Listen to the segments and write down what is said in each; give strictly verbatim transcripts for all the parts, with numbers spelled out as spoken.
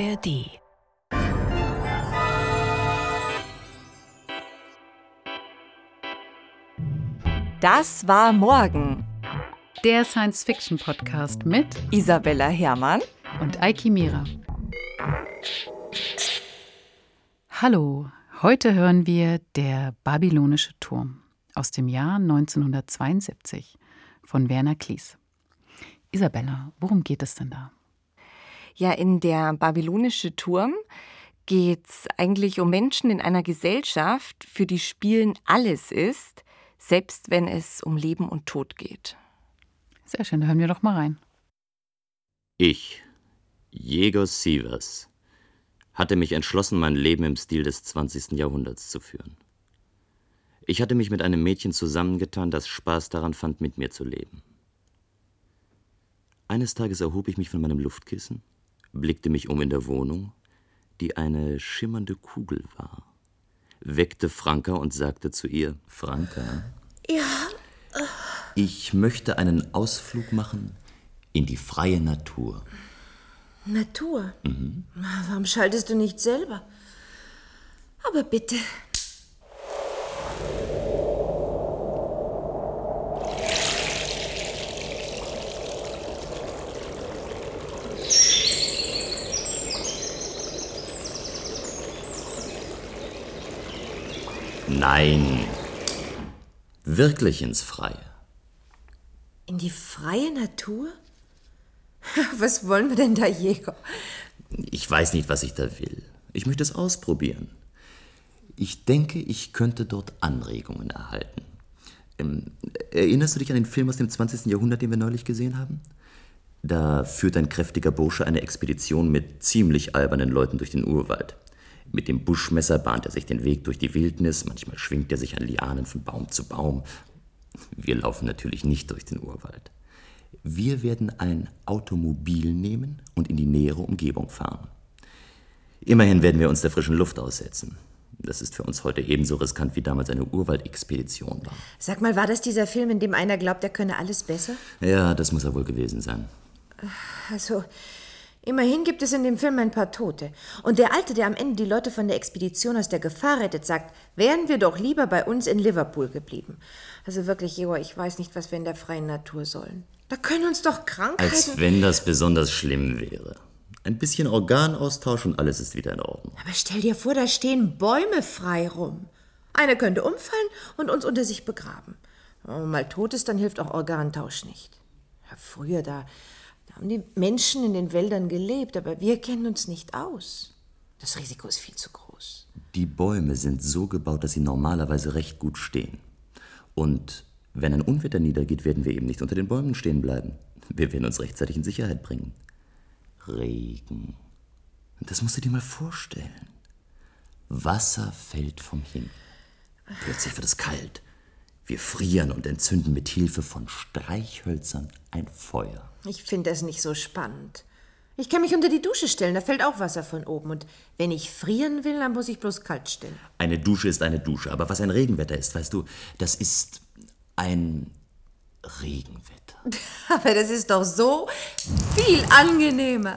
R D. Das war morgen. Der Science-Fiction-Podcast mit Isabella Herrmann und Eiki Mira. Hallo, heute hören wir Der babylonische Turm aus dem Jahr neunzehnhundertzweiundsiebzig von Werner Klis. Isabella, worum geht es denn da? Ja, in Der babylonische Turm geht es eigentlich um Menschen in einer Gesellschaft, für die Spielen alles ist, selbst wenn es um Leben und Tod geht. Sehr schön, da hören wir doch mal rein. Ich, Jäger Sievers, hatte mich entschlossen, mein Leben im Stil des zwanzigsten Jahrhunderts zu führen. Ich hatte mich mit einem Mädchen zusammengetan, das Spaß daran fand, mit mir zu leben. Eines Tages erhob ich mich von meinem Luftkissen, blickte mich um in der Wohnung, die eine schimmernde Kugel war, weckte Franka und sagte zu ihr: Franka, ja, ich möchte einen Ausflug machen in die freie Natur. Natur? Mhm. Warum schaltest du nicht selber? Aber bitte. Nein, wirklich ins Freie. In die freie Natur? Was wollen wir denn da, Jäger? Ich weiß nicht, was ich da will. Ich möchte es ausprobieren. Ich denke, ich könnte dort Anregungen erhalten. Ähm, erinnerst du dich an den Film aus dem zwanzigsten Jahrhundert, den wir neulich gesehen haben? Da führt ein kräftiger Bursche eine Expedition mit ziemlich albernen Leuten durch den Urwald. Mit dem Buschmesser bahnt er sich den Weg durch die Wildnis, manchmal schwingt er sich an Lianen von Baum zu Baum. Wir laufen natürlich nicht durch den Urwald. Wir werden ein Automobil nehmen und in die nähere Umgebung fahren. Immerhin werden wir uns der frischen Luft aussetzen. Das ist für uns heute ebenso riskant wie damals eine Urwaldexpedition war. Sag mal, war das dieser Film, in dem einer glaubt, er könne alles besser? Ja, das muss er wohl gewesen sein. Also, immerhin gibt es in dem Film ein paar Tote. Und der Alte, der am Ende die Leute von der Expedition aus der Gefahr rettet, sagt, wären wir doch lieber bei uns in Liverpool geblieben. Also wirklich, Jehor, ich weiß nicht, was wir in der freien Natur sollen. Da können uns doch Krankheiten... Als wenn das besonders schlimm wäre. Ein bisschen Organaustausch und alles ist wieder in Ordnung. Aber stell dir vor, da stehen Bäume frei rum. Einer könnte umfallen und uns unter sich begraben. Wenn man mal tot ist, dann hilft auch Organtausch nicht. Ja, früher, da, da haben die Menschen in den Wäldern gelebt, aber wir kennen uns nicht aus. Das Risiko ist viel zu groß. Die Bäume sind so gebaut, dass sie normalerweise recht gut stehen. Und wenn ein Unwetter niedergeht, werden wir eben nicht unter den Bäumen stehen bleiben. Wir werden uns rechtzeitig in Sicherheit bringen. Regen. Das musst du dir mal vorstellen. Wasser fällt vom Himmel. Plötzlich wird es kalt. Wir frieren und entzünden mit Hilfe von Streichhölzern ein Feuer. Ich finde das nicht so spannend. Ich kann mich unter die Dusche stellen, da fällt auch Wasser von oben. Und wenn ich frieren will, dann muss ich bloß kalt stellen. Eine Dusche ist eine Dusche, aber was ein Regenwetter ist, weißt du, das ist ein Regenwetter. Aber das ist doch so viel angenehmer.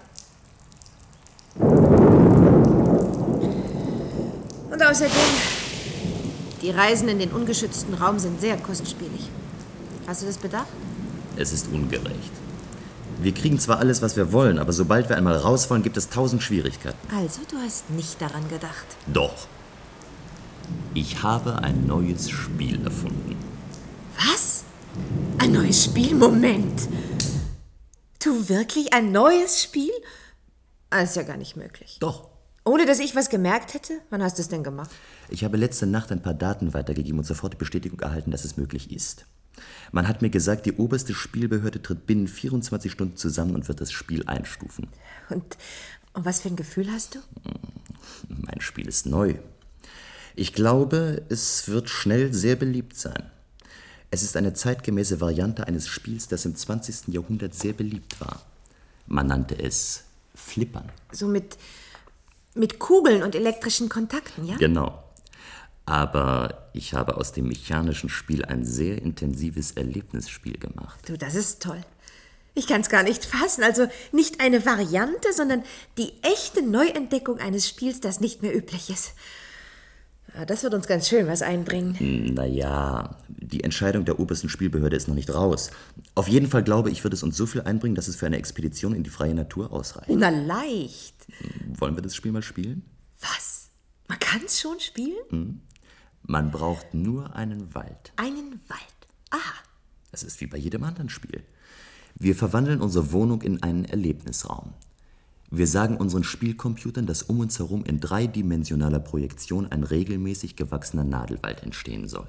Und außerdem, die Reisen in den ungeschützten Raum sind sehr kostspielig. Hast du das bedacht? Es ist ungerecht. Wir kriegen zwar alles, was wir wollen, aber sobald wir einmal raus wollen, gibt es tausend Schwierigkeiten. Also, du hast nicht daran gedacht. Doch. Ich habe ein neues Spiel erfunden. Was? Ein neues Spiel? Moment. Du wirklich ein neues Spiel? Das ist ja gar nicht möglich. Doch. Ohne, dass ich was gemerkt hätte? Wann hast du es denn gemacht? Ich habe letzte Nacht ein paar Daten weitergegeben und sofort die Bestätigung erhalten, dass es möglich ist. Man hat mir gesagt, die oberste Spielbehörde tritt binnen vierundzwanzig Stunden zusammen und wird das Spiel einstufen. Und, und was für ein Gefühl hast du? Mein Spiel ist neu. Ich glaube, es wird schnell sehr beliebt sein. Es ist eine zeitgemäße Variante eines Spiels, das im zwanzigsten Jahrhundert sehr beliebt war. Man nannte es Flippern. So mit, mit Kugeln und elektrischen Kontakten, ja? Genau. Aber ich habe aus dem mechanischen Spiel ein sehr intensives Erlebnisspiel gemacht. Du, das ist toll. Ich kann es gar nicht fassen. Also nicht eine Variante, sondern die echte Neuentdeckung eines Spiels, das nicht mehr üblich ist. Ja, das wird uns ganz schön was einbringen. Naja, die Entscheidung der obersten Spielbehörde ist noch nicht raus. Auf jeden Fall glaube ich, wird es uns so viel einbringen, dass es für eine Expedition in die freie Natur ausreicht. Na, leicht. Wollen wir das Spiel mal spielen? Was? Man kann es schon spielen? Hm. Man braucht nur einen Wald. Einen Wald. Aha. Das ist wie bei jedem anderen Spiel. Wir verwandeln unsere Wohnung in einen Erlebnisraum. Wir sagen unseren Spielcomputern, dass um uns herum in dreidimensionaler Projektion ein regelmäßig gewachsener Nadelwald entstehen soll.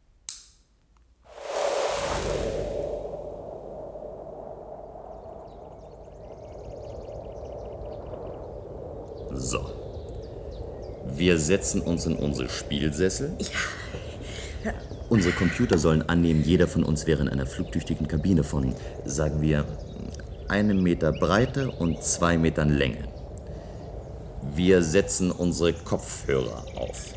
So. Wir setzen uns in unsere Spielsessel. Ja. Unsere Computer sollen annehmen, jeder von uns wäre in einer flugtüchtigen Kabine von, sagen wir, einem Meter Breite und zwei Metern Länge. Wir setzen unsere Kopfhörer auf.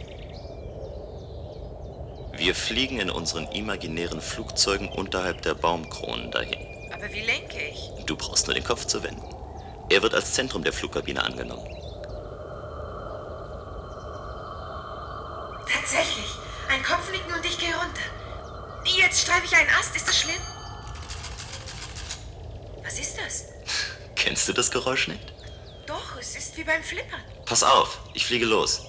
Wir fliegen in unseren imaginären Flugzeugen unterhalb der Baumkronen dahin. Aber wie lenke ich? Du brauchst nur den Kopf zu wenden. Er wird als Zentrum der Flugkabine angenommen. Tatsächlich. Ein Kopfnicken und ich gehe runter. Jetzt streife ich einen Ast. Ist das schlimm? Was ist das? Kennst du das Geräusch nicht? Doch, es ist wie beim Flippern. Pass auf, ich fliege los.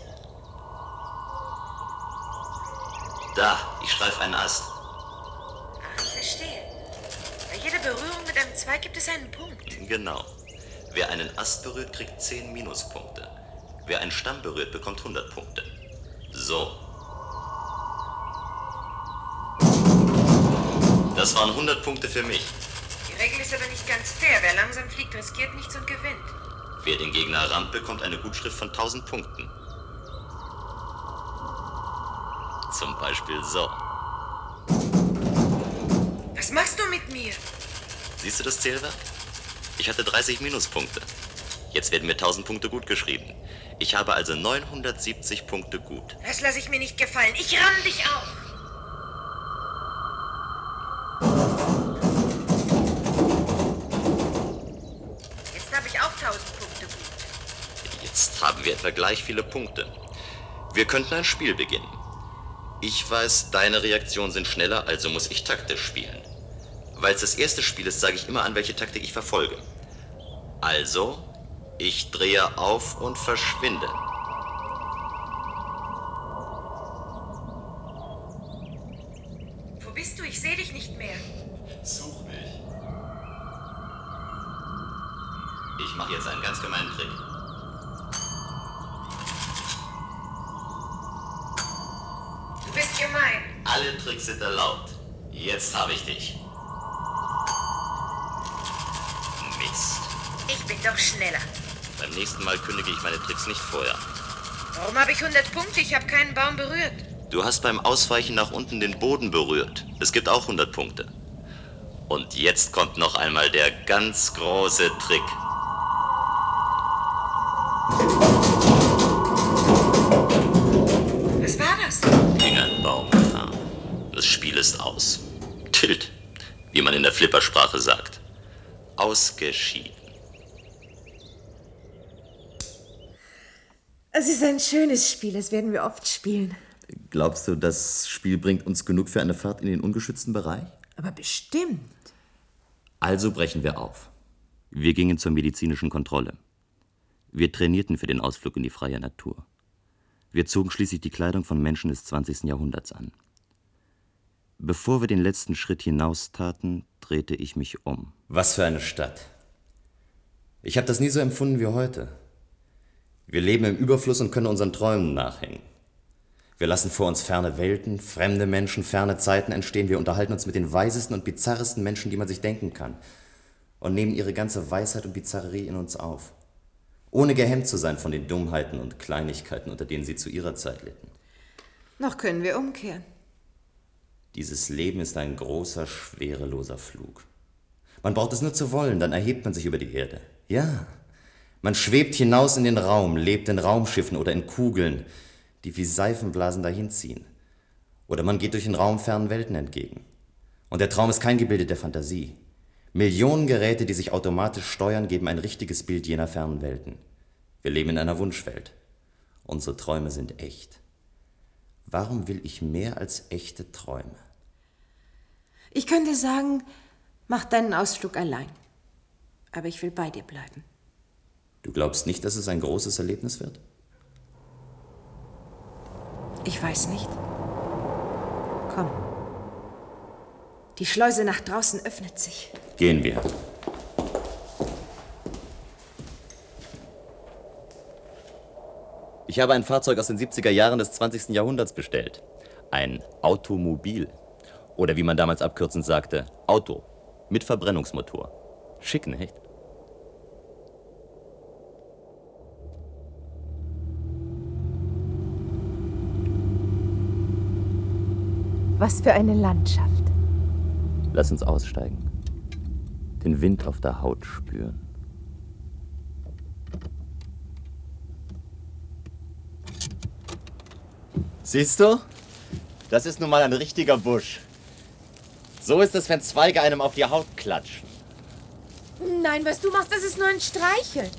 Da, ich streife einen Ast. Ach, ich verstehe. Bei jeder Berührung mit einem Zweig gibt es einen Punkt. Genau. Wer einen Ast berührt, kriegt zehn Minuspunkte. Wer einen Stamm berührt, bekommt hundert Punkte. So. Das waren hundert Punkte für mich. Die Regel ist aber nicht ganz fair. Wer langsam fliegt, riskiert nichts und gewinnt. Wer den Gegner rammt, bekommt eine Gutschrift von tausend Punkten. Zum Beispiel so. Was machst du mit mir? Siehst du das Zählwerk? Ich hatte dreißig Minuspunkte. Jetzt werden mir tausend Punkte gut geschrieben. Ich habe also neunhundertsiebzig Punkte gut. Das lasse ich mir nicht gefallen. Ich ramm dich auf. Jetzt habe ich auch tausend Punkte gut. Jetzt haben wir etwa gleich viele Punkte. Wir könnten ein Spiel beginnen. Ich weiß, deine Reaktionen sind schneller, also muss ich taktisch spielen. Weil es das erste Spiel ist, sage ich immer an, welche Taktik ich verfolge. Also, ich drehe auf und verschwinde. Wo bist du? Ich sehe dich nicht mehr. Such mich. Ich mache jetzt einen ganz gemeinen Trick. Du bist gemein. Alle Tricks sind erlaubt. Jetzt habe ich dich. Mist. Ich bin doch schneller. Beim nächsten Mal kündige ich meine Tricks nicht vorher. Warum habe ich hundert Punkte? Ich habe keinen Baum berührt. Du hast beim Ausweichen nach unten den Boden berührt. Es gibt auch hundert Punkte. Und jetzt kommt noch einmal der ganz große Trick. Was war das? Gegen einen Baum gefahren. Das Spiel ist aus. Tilt, wie man in der Flippersprache sagt. Ausgeschieden. Es ist ein schönes Spiel. Das werden wir oft spielen. Glaubst du, das Spiel bringt uns genug für eine Fahrt in den ungeschützten Bereich? Aber bestimmt. Also brechen wir auf. Wir gingen zur medizinischen Kontrolle. Wir trainierten für den Ausflug in die freie Natur. Wir zogen schließlich die Kleidung von Menschen des zwanzigsten Jahrhunderts an. Bevor wir den letzten Schritt hinaus taten, drehte ich mich um. Was für eine Stadt. Ich habe das nie so empfunden wie heute. Wir leben im Überfluss und können unseren Träumen nachhängen. Wir lassen vor uns ferne Welten, fremde Menschen, ferne Zeiten entstehen. Wir unterhalten uns mit den weisesten und bizarresten Menschen, die man sich denken kann. Und nehmen ihre ganze Weisheit und Bizarrerie in uns auf. Ohne gehemmt zu sein von den Dummheiten und Kleinigkeiten, unter denen sie zu ihrer Zeit litten. Noch können wir umkehren. Dieses Leben ist ein großer, schwereloser Flug. Man braucht es nur zu wollen, dann erhebt man sich über die Erde. Ja, man schwebt hinaus in den Raum, lebt in Raumschiffen oder in Kugeln, die wie Seifenblasen dahinziehen. Oder man geht durch den Raum fernen Welten entgegen. Und der Traum ist kein Gebilde der Fantasie. Millionen Geräte, die sich automatisch steuern, geben ein richtiges Bild jener fernen Welten. Wir leben in einer Wunschwelt. Unsere Träume sind echt. Warum will ich mehr als echte Träume? Ich könnte sagen, mach deinen Ausflug allein. Aber ich will bei dir bleiben. Du glaubst nicht, dass es ein großes Erlebnis wird? Ich weiß nicht. Komm. Die Schleuse nach draußen öffnet sich. Gehen wir. Ich habe ein Fahrzeug aus den siebziger Jahren des zwanzigsten Jahrhunderts bestellt. Ein Automobil. Oder wie man damals abkürzend sagte, Auto. Mit Verbrennungsmotor. Schick, nicht? Was für eine Landschaft. Lass uns aussteigen. Den Wind auf der Haut spüren. Siehst du? Das ist nun mal ein richtiger Busch. So ist es, wenn Zweige einem auf die Haut klatschen. Nein, was du machst, das ist nur ein Streicheln.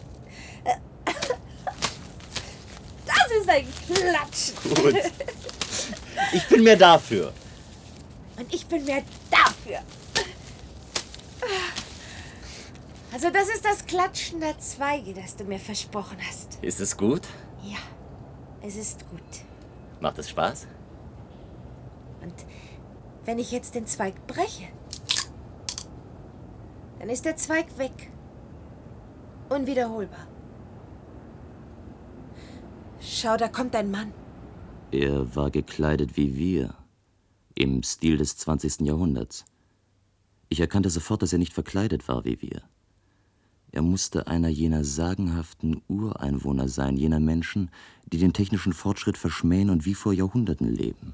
Das ist ein Klatschen. Gut. Ich bin mehr dafür. Und ich bin mehr dafür. Also das ist das Klatschen der Zweige, das du mir versprochen hast. Ist es gut? Ja, es ist gut. Macht es Spaß? Und wenn ich jetzt den Zweig breche, dann ist der Zweig weg. Unwiederholbar. Schau, da kommt ein Mann. Er war gekleidet wie wir, im Stil des zwanzigsten Jahrhunderts. Ich erkannte sofort, dass er nicht verkleidet war wie wir. Er musste einer jener sagenhaften Ureinwohner sein, jener Menschen, die den technischen Fortschritt verschmähen und wie vor Jahrhunderten leben.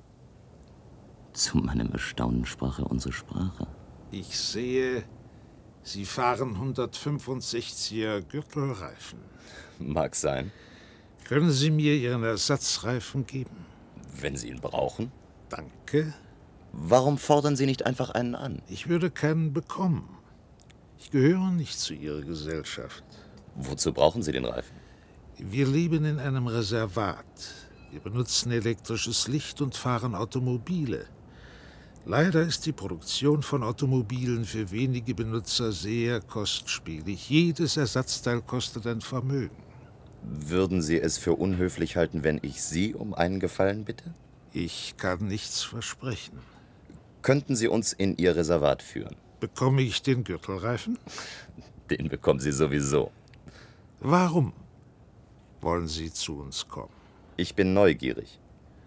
Zu meinem Erstaunen sprach er unsere Sprache. Ich sehe, Sie fahren hundertfünfundsechziger Gürtelreifen. Mag sein. Können Sie mir Ihren Ersatzreifen geben? Wenn Sie ihn brauchen. Danke. Warum fordern Sie nicht einfach einen an? Ich würde keinen bekommen. Ich gehöre nicht zu Ihrer Gesellschaft. Wozu brauchen Sie den Reifen? Wir leben in einem Reservat. Wir benutzen elektrisches Licht und fahren Automobile. Leider ist die Produktion von Automobilen für wenige Benutzer sehr kostspielig. Jedes Ersatzteil kostet ein Vermögen. Würden Sie es für unhöflich halten, wenn ich Sie um einen Gefallen bitte? Ich kann nichts versprechen. Könnten Sie uns in Ihr Reservat führen? Bekomme ich den Gürtelreifen? Den bekommen Sie sowieso. Warum wollen Sie zu uns kommen? Ich bin neugierig.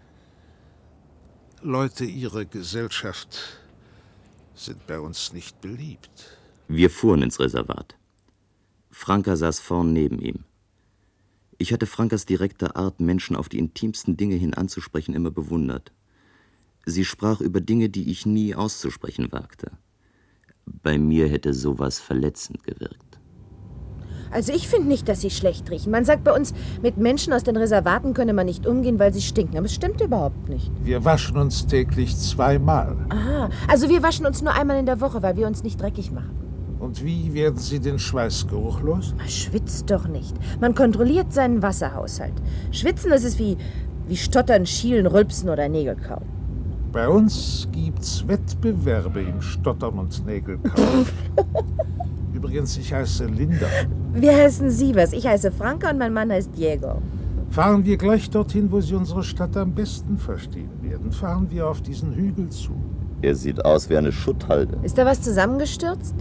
Leute Ihrer Gesellschaft sind bei uns nicht beliebt. Wir fuhren ins Reservat. Franka saß vorn neben ihm. Ich hatte Frankas direkte Art, Menschen auf die intimsten Dinge hin anzusprechen, immer bewundert. Sie sprach über Dinge, die ich nie auszusprechen wagte. Bei mir hätte sowas verletzend gewirkt. Also ich finde nicht, dass sie schlecht riechen. Man sagt bei uns, mit Menschen aus den Reservaten könne man nicht umgehen, weil sie stinken. Aber es stimmt überhaupt nicht. Wir waschen uns täglich zweimal. Aha, also wir waschen uns nur einmal in der Woche, weil wir uns nicht dreckig machen. Und wie werden Sie den Schweißgeruch los? Man schwitzt doch nicht. Man kontrolliert seinen Wasserhaushalt. Schwitzen, das ist wie, wie Stottern, Schielen, Rülpsen oder Nägelkauen. Bei uns gibt's Wettbewerbe im Stottern und Nägelkauen. Übrigens, ich heiße Linda. Wie heißen Sie was? Ich heiße Franka und mein Mann heißt Diego. Fahren wir gleich dorthin, wo Sie unsere Stadt am besten verstehen werden. Fahren wir auf diesen Hügel zu. Er sieht aus wie eine Schutthalde. Ist da was zusammengestürzt?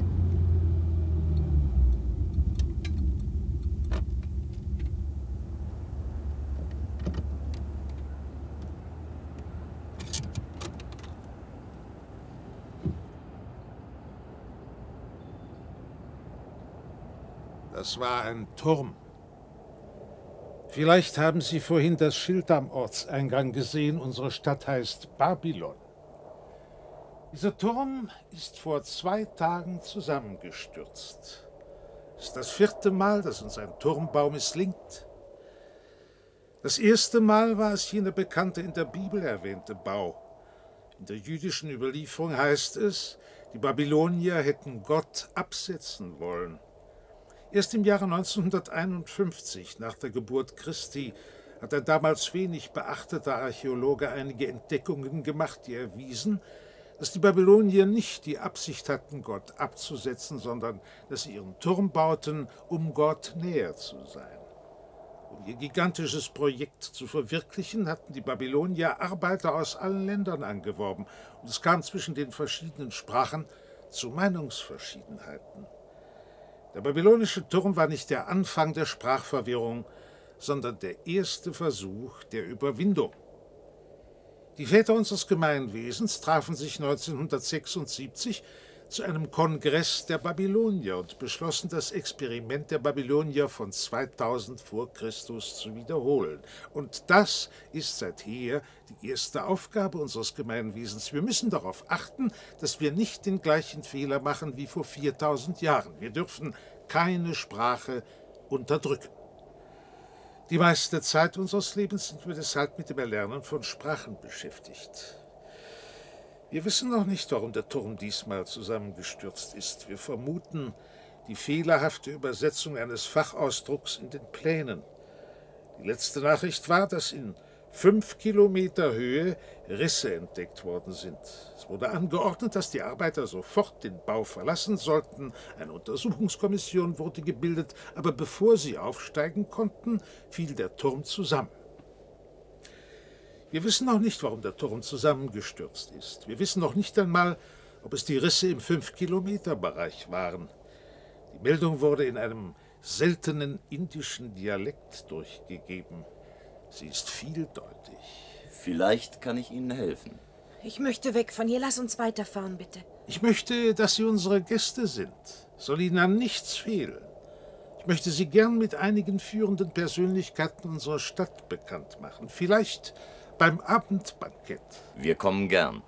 Das war ein Turm. Vielleicht haben Sie vorhin das Schild am Ortseingang gesehen. Unsere Stadt heißt Babylon. Dieser Turm ist vor zwei Tagen zusammengestürzt. Es ist das vierte Mal, dass uns ein Turmbau misslingt. Das erste Mal war es jener bekannte, in der Bibel erwähnte Bau. In der jüdischen Überlieferung heißt es, Die Babylonier hätten Gott absetzen wollen. Erst im Jahre neunzehnhunderteinundfünfzig, nach der Geburt Christi, hat ein damals wenig beachteter Archäologe einige Entdeckungen gemacht, die erwiesen, dass die Babylonier nicht die Absicht hatten, Gott abzusetzen, sondern dass sie ihren Turm bauten, um Gott näher zu sein. Um ihr gigantisches Projekt zu verwirklichen, hatten die Babylonier Arbeiter aus allen Ländern angeworben, und es kam zwischen den verschiedenen Sprachen zu Meinungsverschiedenheiten. Der babylonische Turm war nicht der Anfang der Sprachverwirrung, sondern der erste Versuch der Überwindung. Die Väter unseres Gemeinwesens trafen sich neunzehnhundertsechsundsiebzig zu einem Kongress der Babylonier und beschlossen, das Experiment der Babylonier von zweitausend vor Christus zu wiederholen. Und das ist seither die erste Aufgabe unseres Gemeinwesens. Wir müssen darauf achten, dass wir nicht den gleichen Fehler machen wie vor viertausend Jahren. Wir dürfen keine Sprache unterdrücken. Die meiste Zeit unseres Lebens sind wir deshalb mit dem Erlernen von Sprachen beschäftigt. Wir wissen noch nicht, warum der Turm diesmal zusammengestürzt ist. Wir vermuten die fehlerhafte Übersetzung eines Fachausdrucks in den Plänen. Die letzte Nachricht war, dass in fünf Kilometer Höhe Risse entdeckt worden sind. Es wurde angeordnet, dass die Arbeiter sofort den Bau verlassen sollten. Eine Untersuchungskommission wurde gebildet, aber bevor sie aufsteigen konnten, fiel der Turm zusammen. Wir wissen noch nicht, warum der Turm zusammengestürzt ist. Wir wissen noch nicht einmal, ob es die Risse im fünf Kilometer Bereich waren. Die Meldung wurde in einem seltenen indischen Dialekt durchgegeben. Sie ist vieldeutig. Vielleicht kann ich Ihnen helfen. Ich möchte weg von hier. Lass uns weiterfahren, bitte. Ich möchte, dass Sie unsere Gäste sind. Soll Ihnen an nichts fehlen. Ich möchte Sie gern mit einigen führenden Persönlichkeiten unserer Stadt bekannt machen. Vielleicht beim Abendbankett. Wir kommen gern.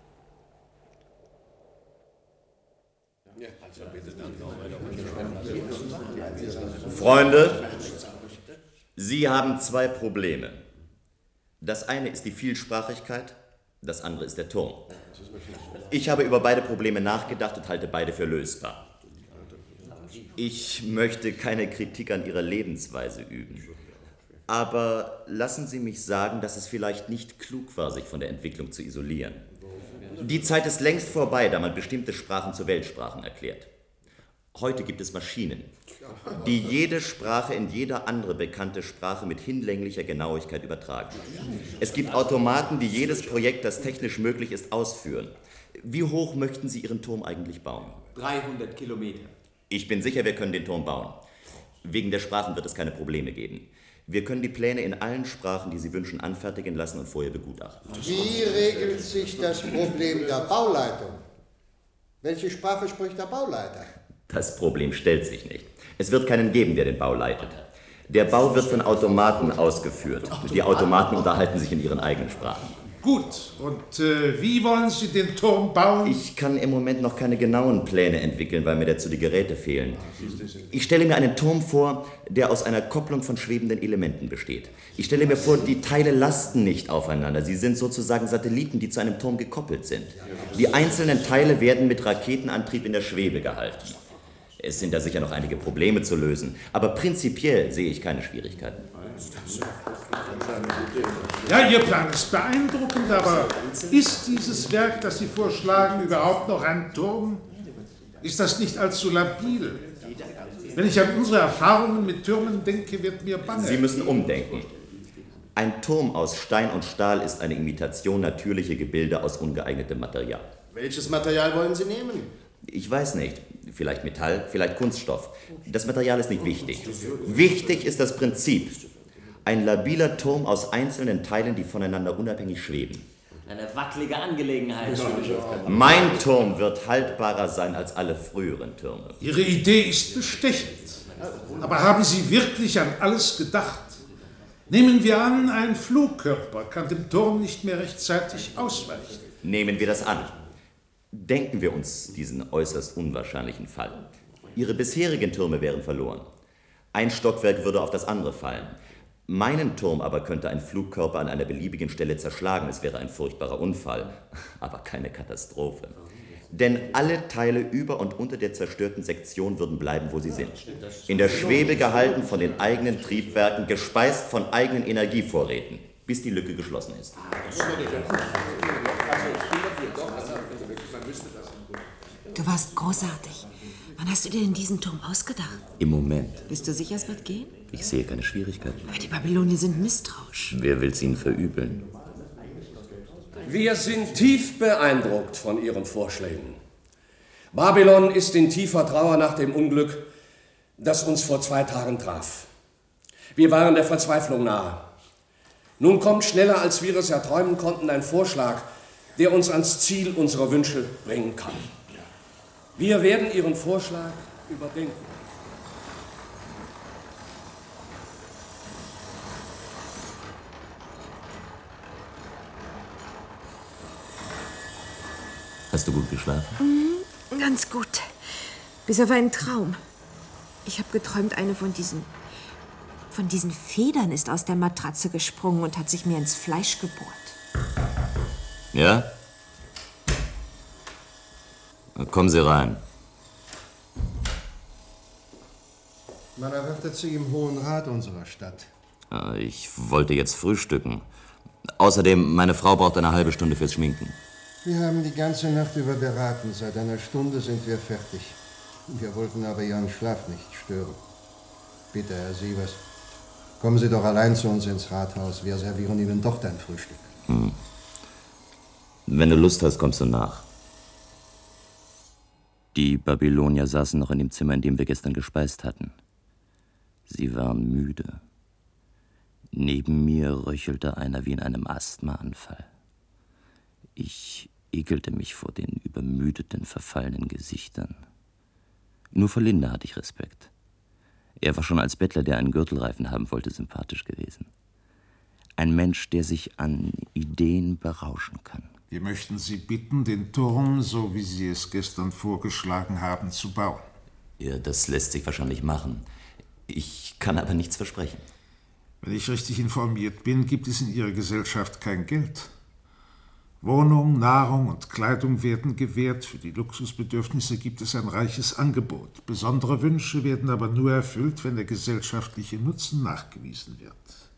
Freunde, Sie haben zwei Probleme. Das eine ist die Vielsprachigkeit, das andere ist der Turm. Ich habe über beide Probleme nachgedacht und halte beide für lösbar. Ich möchte keine Kritik an Ihrer Lebensweise üben. Aber lassen Sie mich sagen, dass es vielleicht nicht klug war, sich von der Entwicklung zu isolieren. Die Zeit ist längst vorbei, da man bestimmte Sprachen zu Weltsprachen erklärt. Heute gibt es Maschinen, die jede Sprache in jede andere bekannte Sprache mit hinlänglicher Genauigkeit übertragen. Es gibt Automaten, die jedes Projekt, das technisch möglich ist, ausführen. Wie hoch möchten Sie Ihren Turm eigentlich bauen? dreihundert Kilometer. Ich bin sicher, wir können den Turm bauen. Wegen der Sprachen wird es keine Probleme geben. Wir können die Pläne in allen Sprachen, die Sie wünschen, anfertigen lassen und vorher begutachten. Wie regelt sich das Problem der Bauleitung? Welche Sprache spricht der Bauleiter? Das Problem stellt sich nicht. Es wird keinen geben, der den Bau leitet. Der Bau wird von Automaten ausgeführt. Die Automaten unterhalten sich in ihren eigenen Sprachen. Gut, und äh, wie wollen Sie den Turm bauen? Ich kann im Moment noch keine genauen Pläne entwickeln, weil mir dazu die Geräte fehlen. Ich stelle mir einen Turm vor, der aus einer Kopplung von schwebenden Elementen besteht. Ich stelle mir vor, die Teile lasten nicht aufeinander. Sie sind sozusagen Satelliten, die zu einem Turm gekoppelt sind. Die einzelnen Teile werden mit Raketenantrieb in der Schwebe gehalten. Es sind da sicher noch einige Probleme zu lösen, aber prinzipiell sehe ich keine Schwierigkeiten. Ja, Ihr Plan ist beeindruckend, aber ist dieses Werk, das Sie vorschlagen, überhaupt noch ein Turm? Ist das nicht allzu labil? Wenn ich an unsere Erfahrungen mit Türmen denke, wird mir bange. Sie müssen umdenken. Ein Turm aus Stein und Stahl ist eine Imitation natürlicher Gebilde aus ungeeignetem Material. Welches Material wollen Sie nehmen? Ich weiß nicht. Vielleicht Metall, vielleicht Kunststoff. Das Material ist nicht wichtig. Wichtig ist das Prinzip. Ein labiler Turm aus einzelnen Teilen, die voneinander unabhängig schweben. Eine wackelige Angelegenheit. Mein Turm wird haltbarer sein als alle früheren Türme. Ihre Idee ist bestechend. Aber haben Sie wirklich an alles gedacht? Nehmen wir an, ein Flugkörper kann dem Turm nicht mehr rechtzeitig ausweichen. Nehmen wir das an. Denken wir uns diesen äußerst unwahrscheinlichen Fall. Ihre bisherigen Türme wären verloren. Ein Stockwerk würde auf das andere fallen. Meinen Turm aber könnte ein Flugkörper an einer beliebigen Stelle zerschlagen. Es wäre ein furchtbarer Unfall, aber keine Katastrophe. Denn alle Teile über und unter der zerstörten Sektion würden bleiben, wo sie sind. In der Schwebe gehalten von den eigenen Triebwerken, gespeist von eigenen Energievorräten, bis die Lücke geschlossen ist. Du warst großartig. Wann hast du dir denn diesen Turm ausgedacht? Im Moment. Bist du sicher, es wird gehen? Ich sehe keine Schwierigkeiten. Aber die Babylonier sind misstrauisch. Wer will's ihnen verübeln? Wir sind tief beeindruckt von Ihren Vorschlägen. Babylon ist in tiefer Trauer nach dem Unglück, das uns vor zwei Tagen traf. Wir waren der Verzweiflung nahe. Nun kommt schneller, als wir es erträumen konnten, ein Vorschlag, der uns ans Ziel unserer Wünsche bringen kann. Wir werden Ihren Vorschlag überdenken. Hast du gut geschlafen? Mhm, ganz gut. Bis auf einen Traum. Ich habe geträumt, eine von diesen... von diesen Federn ist aus der Matratze gesprungen und hat sich mir ins Fleisch gebohrt. Ja? Kommen Sie rein. Man erwartet Sie im Hohen Rat unserer Stadt. Ich wollte jetzt frühstücken. Außerdem, meine Frau braucht eine halbe Stunde fürs Schminken. Wir haben die ganze Nacht über beraten. Seit einer Stunde sind wir fertig. Wir wollten aber Ihren Schlaf nicht stören. Bitte, Herr Sievers, kommen Sie doch allein zu uns ins Rathaus. Wir servieren Ihnen doch dein Frühstück. Hm. Wenn du Lust hast, kommst du nach. Die Babylonier saßen noch in dem Zimmer, in dem wir gestern gespeist hatten. Sie waren müde. Neben mir röchelte einer wie in einem Asthmaanfall. Ich ekelte mich vor den übermüdeten, verfallenen Gesichtern. Nur vor Linda hatte ich Respekt. Er war schon als Bettler, der einen Gürtelreifen haben wollte, sympathisch gewesen. Ein Mensch, der sich an Ideen berauschen kann. Wir möchten Sie bitten, den Turm, so wie Sie es gestern vorgeschlagen haben, zu bauen. Ja, das lässt sich wahrscheinlich machen. Ich kann aber nichts versprechen. Wenn ich richtig informiert bin, gibt es in Ihrer Gesellschaft kein Geld. Wohnung, Nahrung und Kleidung werden gewährt. Für die Luxusbedürfnisse gibt es ein reiches Angebot. Besondere Wünsche werden aber nur erfüllt, wenn der gesellschaftliche Nutzen nachgewiesen wird.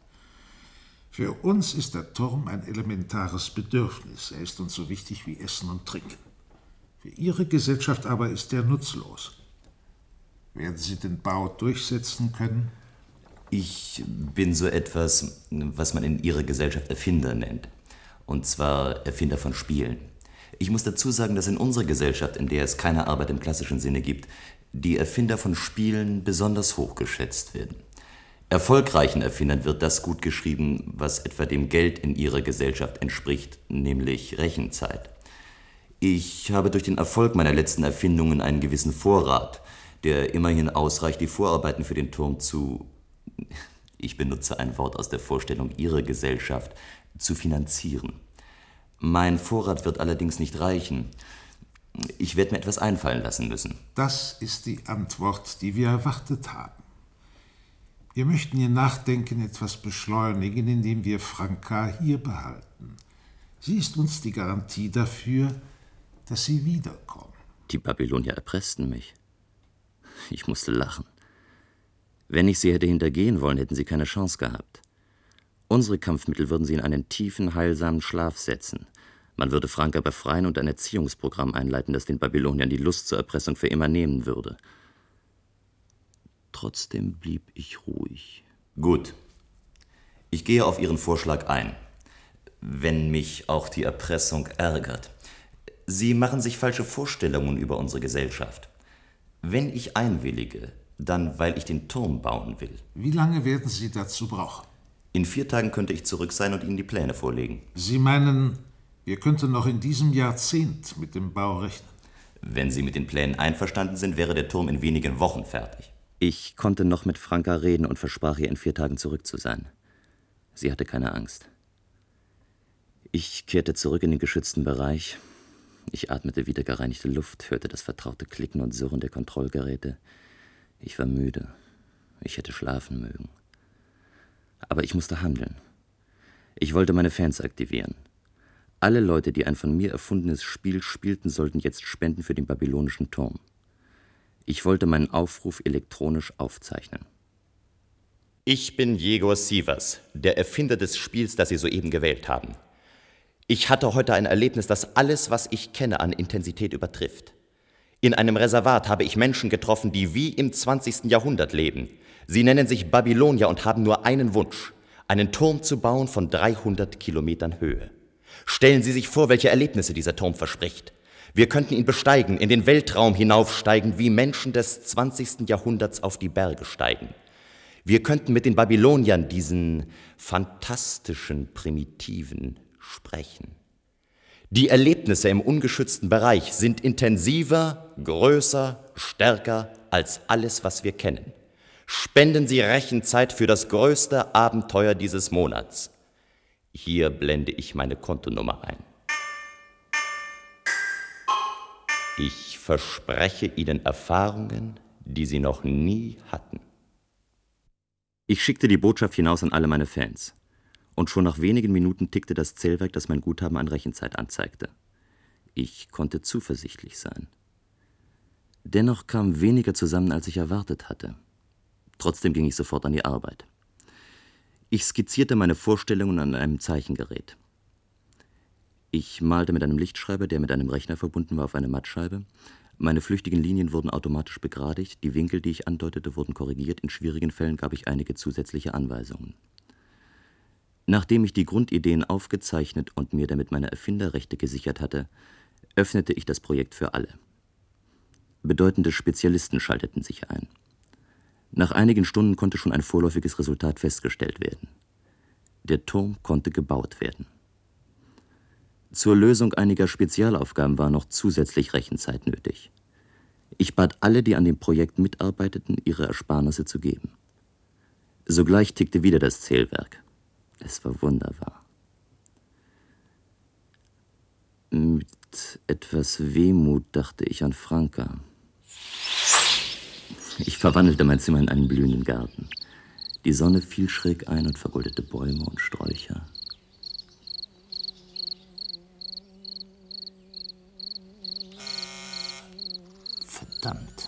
Für uns ist der Turm ein elementares Bedürfnis. Er ist uns so wichtig wie Essen und Trinken. Für Ihre Gesellschaft aber ist er nutzlos. Werden Sie den Bau durchsetzen können? Ich bin so etwas, was man in Ihrer Gesellschaft Erfinder nennt. Und zwar Erfinder von Spielen. Ich muss dazu sagen, dass in unserer Gesellschaft, in der es keine Arbeit im klassischen Sinne gibt, die Erfinder von Spielen besonders hoch geschätzt werden. Erfolgreichen Erfindern wird das gut geschrieben, was etwa dem Geld in ihrer Gesellschaft entspricht, nämlich Rechenzeit. Ich habe durch den Erfolg meiner letzten Erfindungen einen gewissen Vorrat, der immerhin ausreicht, die Vorarbeiten für den Turm zu, ich benutze ein Wort aus der Vorstellung Ihrer Gesellschaft, zu finanzieren. Mein Vorrat wird allerdings nicht reichen. Ich werde mir etwas einfallen lassen müssen. Das ist die Antwort, die wir erwartet haben. Wir möchten Ihr Nachdenken etwas beschleunigen, indem wir Franka hier behalten. Sie ist uns die Garantie dafür, dass Sie wiederkommen. Die Babylonier erpressten mich. Ich musste lachen. Wenn ich sie hätte hintergehen wollen, hätten sie keine Chance gehabt. Unsere Kampfmittel würden sie in einen tiefen, heilsamen Schlaf setzen. Man würde Franka befreien und ein Erziehungsprogramm einleiten, das den Babyloniern die Lust zur Erpressung für immer nehmen würde. Trotzdem blieb ich ruhig. Gut. Ich gehe auf Ihren Vorschlag ein. Wenn mich auch die Erpressung ärgert. Sie machen sich falsche Vorstellungen über unsere Gesellschaft. Wenn ich einwillige, dann weil ich den Turm bauen will. Wie lange werden Sie dazu brauchen? In vier Tagen könnte ich zurück sein und Ihnen die Pläne vorlegen. Sie meinen, wir könnten noch in diesem Jahrzehnt mit dem Bau rechnen? Wenn Sie mit den Plänen einverstanden sind, wäre der Turm in wenigen Wochen fertig. Ich konnte noch mit Franka reden und versprach ihr, in vier Tagen zurück zu sein. Sie hatte keine Angst. Ich kehrte zurück in den geschützten Bereich. Ich atmete wieder gereinigte Luft, hörte das vertraute Klicken und Surren der Kontrollgeräte. Ich war müde. Ich hätte schlafen mögen. Aber ich musste handeln. Ich wollte meine Fans aktivieren. Alle Leute, die ein von mir erfundenes Spiel spielten, sollten jetzt spenden für den babylonischen Turm. Ich wollte meinen Aufruf elektronisch aufzeichnen. Ich bin Jegor Sievers, der Erfinder des Spiels, das Sie soeben gewählt haben. Ich hatte heute ein Erlebnis, das alles, was ich kenne, an Intensität übertrifft. In einem Reservat habe ich Menschen getroffen, die wie im zwanzigsten Jahrhundert leben. Sie nennen sich Babylonier und haben nur einen Wunsch, einen Turm zu bauen von dreihundert Kilometern Höhe. Stellen Sie sich vor, welche Erlebnisse dieser Turm verspricht. Wir könnten ihn besteigen, in den Weltraum hinaufsteigen, wie Menschen des zwanzigsten Jahrhunderts auf die Berge steigen. Wir könnten mit den Babyloniern, diesen fantastischen Primitiven, sprechen. Die Erlebnisse im ungeschützten Bereich sind intensiver, größer, stärker als alles, was wir kennen. Spenden Sie Rechenzeit für das größte Abenteuer dieses Monats. Hier blende ich meine Kontonummer ein. Ich verspreche Ihnen Erfahrungen, die Sie noch nie hatten. Ich schickte die Botschaft hinaus an alle meine Fans. Und schon nach wenigen Minuten tickte das Zählwerk, das mein Guthaben an Rechenzeit anzeigte. Ich konnte zuversichtlich sein. Dennoch kam weniger zusammen, als ich erwartet hatte. Trotzdem ging ich sofort an die Arbeit. Ich skizzierte meine Vorstellungen an einem Zeichengerät. Ich malte mit einem Lichtschreiber, der mit einem Rechner verbunden war, auf eine Mattscheibe. Meine flüchtigen Linien wurden automatisch begradigt, die Winkel, die ich andeutete, wurden korrigiert, in schwierigen Fällen gab ich einige zusätzliche Anweisungen. Nachdem ich die Grundideen aufgezeichnet und mir damit meine Erfinderrechte gesichert hatte, öffnete ich das Projekt für alle. Bedeutende Spezialisten schalteten sich ein. Nach einigen Stunden konnte schon ein vorläufiges Resultat festgestellt werden. Der Turm konnte gebaut werden. Zur Lösung einiger Spezialaufgaben war noch zusätzlich Rechenzeit nötig. Ich bat alle, die an dem Projekt mitarbeiteten, ihre Ersparnisse zu geben. Sogleich tickte wieder das Zählwerk. Es war wunderbar. Mit etwas Wehmut dachte ich an Franka. Ich verwandelte mein Zimmer in einen blühenden Garten. Die Sonne fiel schräg ein und vergoldete Bäume und Sträucher. Verdammt.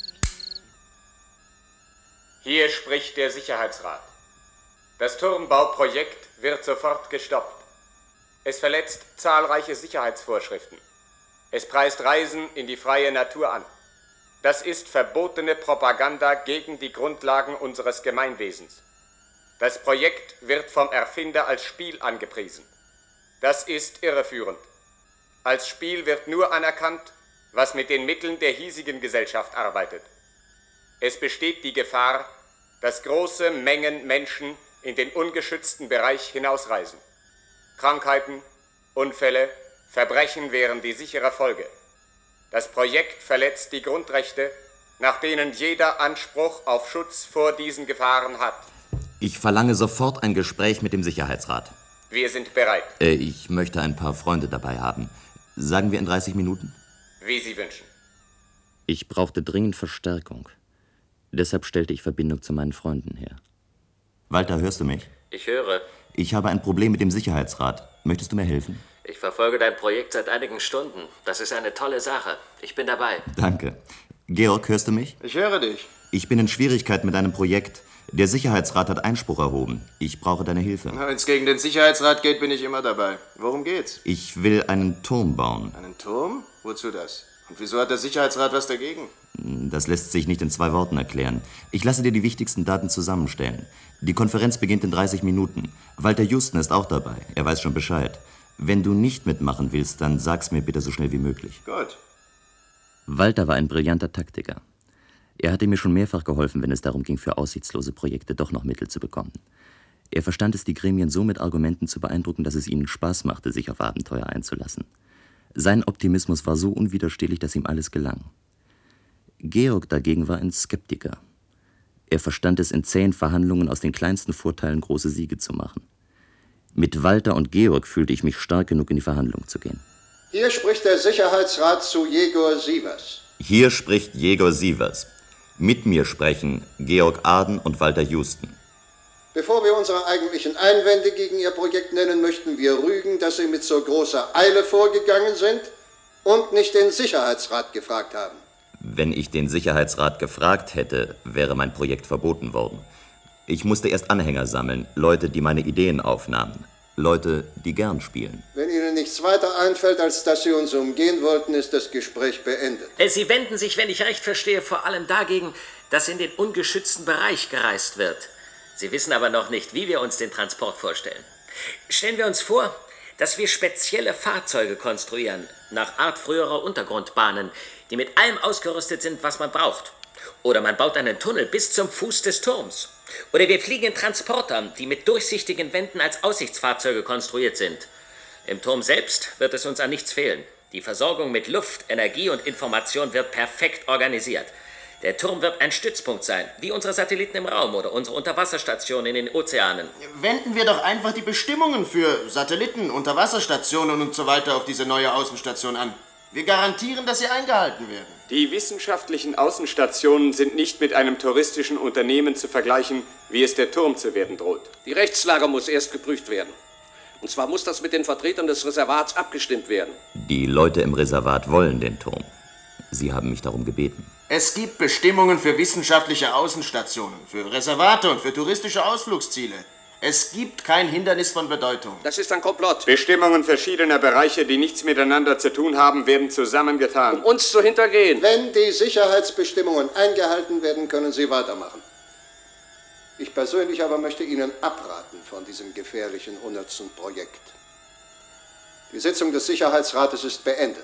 Hier spricht der Sicherheitsrat. Das Turmbauprojekt wird sofort gestoppt. Es verletzt zahlreiche Sicherheitsvorschriften. Es preist Reisen in die freie Natur an. Das ist verbotene Propaganda gegen die Grundlagen unseres Gemeinwesens. Das Projekt wird vom Erfinder als Spiel angepriesen. Das ist irreführend. Als Spiel wird nur anerkannt, was mit den Mitteln der hiesigen Gesellschaft arbeitet. Es besteht die Gefahr, dass große Mengen Menschen in den ungeschützten Bereich hinausreisen. Krankheiten, Unfälle, Verbrechen wären die sichere Folge. Das Projekt verletzt die Grundrechte, nach denen jeder Anspruch auf Schutz vor diesen Gefahren hat. Ich verlange sofort ein Gespräch mit dem Sicherheitsrat. Wir sind bereit. Äh, ich möchte ein paar Freunde dabei haben. Sagen wir in dreißig Minuten? Wie Sie wünschen. Ich brauchte dringend Verstärkung. Deshalb stellte ich Verbindung zu meinen Freunden her. Walter, hörst du mich? Ich höre. Ich habe ein Problem mit dem Sicherheitsrat. Möchtest du mir helfen? Ich verfolge dein Projekt seit einigen Stunden. Das ist eine tolle Sache. Ich bin dabei. Danke. Georg, hörst du mich? Ich höre dich. Ich bin in Schwierigkeiten mit einem Projekt. Der Sicherheitsrat hat Einspruch erhoben. Ich brauche deine Hilfe. Wenn es gegen den Sicherheitsrat geht, bin ich immer dabei. Worum geht's? Ich will einen Turm bauen. Einen Turm? Wozu das? Und wieso hat der Sicherheitsrat was dagegen? Das lässt sich nicht in zwei Worten erklären. Ich lasse dir die wichtigsten Daten zusammenstellen. Die Konferenz beginnt in dreißig Minuten. Walter Houston ist auch dabei. Er weiß schon Bescheid. Wenn du nicht mitmachen willst, dann sag's mir bitte so schnell wie möglich. Gut. Walter war ein brillanter Taktiker. Er hatte mir schon mehrfach geholfen, wenn es darum ging, für aussichtslose Projekte doch noch Mittel zu bekommen. Er verstand es, die Gremien so mit Argumenten zu beeindrucken, dass es ihnen Spaß machte, sich auf Abenteuer einzulassen. Sein Optimismus war so unwiderstehlich, dass ihm alles gelang. Georg dagegen war ein Skeptiker. Er verstand es, in zähen Verhandlungen aus den kleinsten Vorteilen große Siege zu machen. Mit Walter und Georg fühlte ich mich stark genug, in die Verhandlung zu gehen. Hier spricht der Sicherheitsrat zu Jegor Sievers. Hier spricht Jegor Sievers. Mit mir sprechen Georg Arden und Walter Houston. Bevor wir unsere eigentlichen Einwände gegen Ihr Projekt nennen, möchten wir rügen, dass Sie mit so großer Eile vorgegangen sind und nicht den Sicherheitsrat gefragt haben. Wenn ich den Sicherheitsrat gefragt hätte, wäre mein Projekt verboten worden. Ich musste erst Anhänger sammeln, Leute, die meine Ideen aufnahmen. Leute, die gern spielen. Wenn Ihnen nichts weiter einfällt, als dass Sie uns umgehen wollten, ist das Gespräch beendet. Sie wenden sich, wenn ich recht verstehe, vor allem dagegen, dass in den ungeschützten Bereich gereist wird. Sie wissen aber noch nicht, wie wir uns den Transport vorstellen. Stellen wir uns vor, dass wir spezielle Fahrzeuge konstruieren, nach Art früherer Untergrundbahnen, die mit allem ausgerüstet sind, was man braucht. Oder man baut einen Tunnel bis zum Fuß des Turms. Oder wir fliegen in Transportern, die mit durchsichtigen Wänden als Aussichtsfahrzeuge konstruiert sind. Im Turm selbst wird es uns an nichts fehlen. Die Versorgung mit Luft, Energie und Information wird perfekt organisiert. Der Turm wird ein Stützpunkt sein, wie unsere Satelliten im Raum oder unsere Unterwasserstationen in den Ozeanen. Wenden wir doch einfach die Bestimmungen für Satelliten, Unterwasserstationen und so weiter auf diese neue Außenstation an. Wir garantieren, dass sie eingehalten werden. Die wissenschaftlichen Außenstationen sind nicht mit einem touristischen Unternehmen zu vergleichen, wie es der Turm zu werden droht. Die Rechtslage muss erst geprüft werden. Und zwar muss das mit den Vertretern des Reservats abgestimmt werden. Die Leute im Reservat wollen den Turm. Sie haben mich darum gebeten. Es gibt Bestimmungen für wissenschaftliche Außenstationen, für Reservate und für touristische Ausflugsziele. Es gibt kein Hindernis von Bedeutung. Das ist ein Komplott. Bestimmungen verschiedener Bereiche, die nichts miteinander zu tun haben, werden zusammengetan. Um uns zu hintergehen. Wenn die Sicherheitsbestimmungen eingehalten werden, können Sie weitermachen. Ich persönlich aber möchte Ihnen abraten von diesem gefährlichen, unnützen Projekt. Die Sitzung des Sicherheitsrates ist beendet.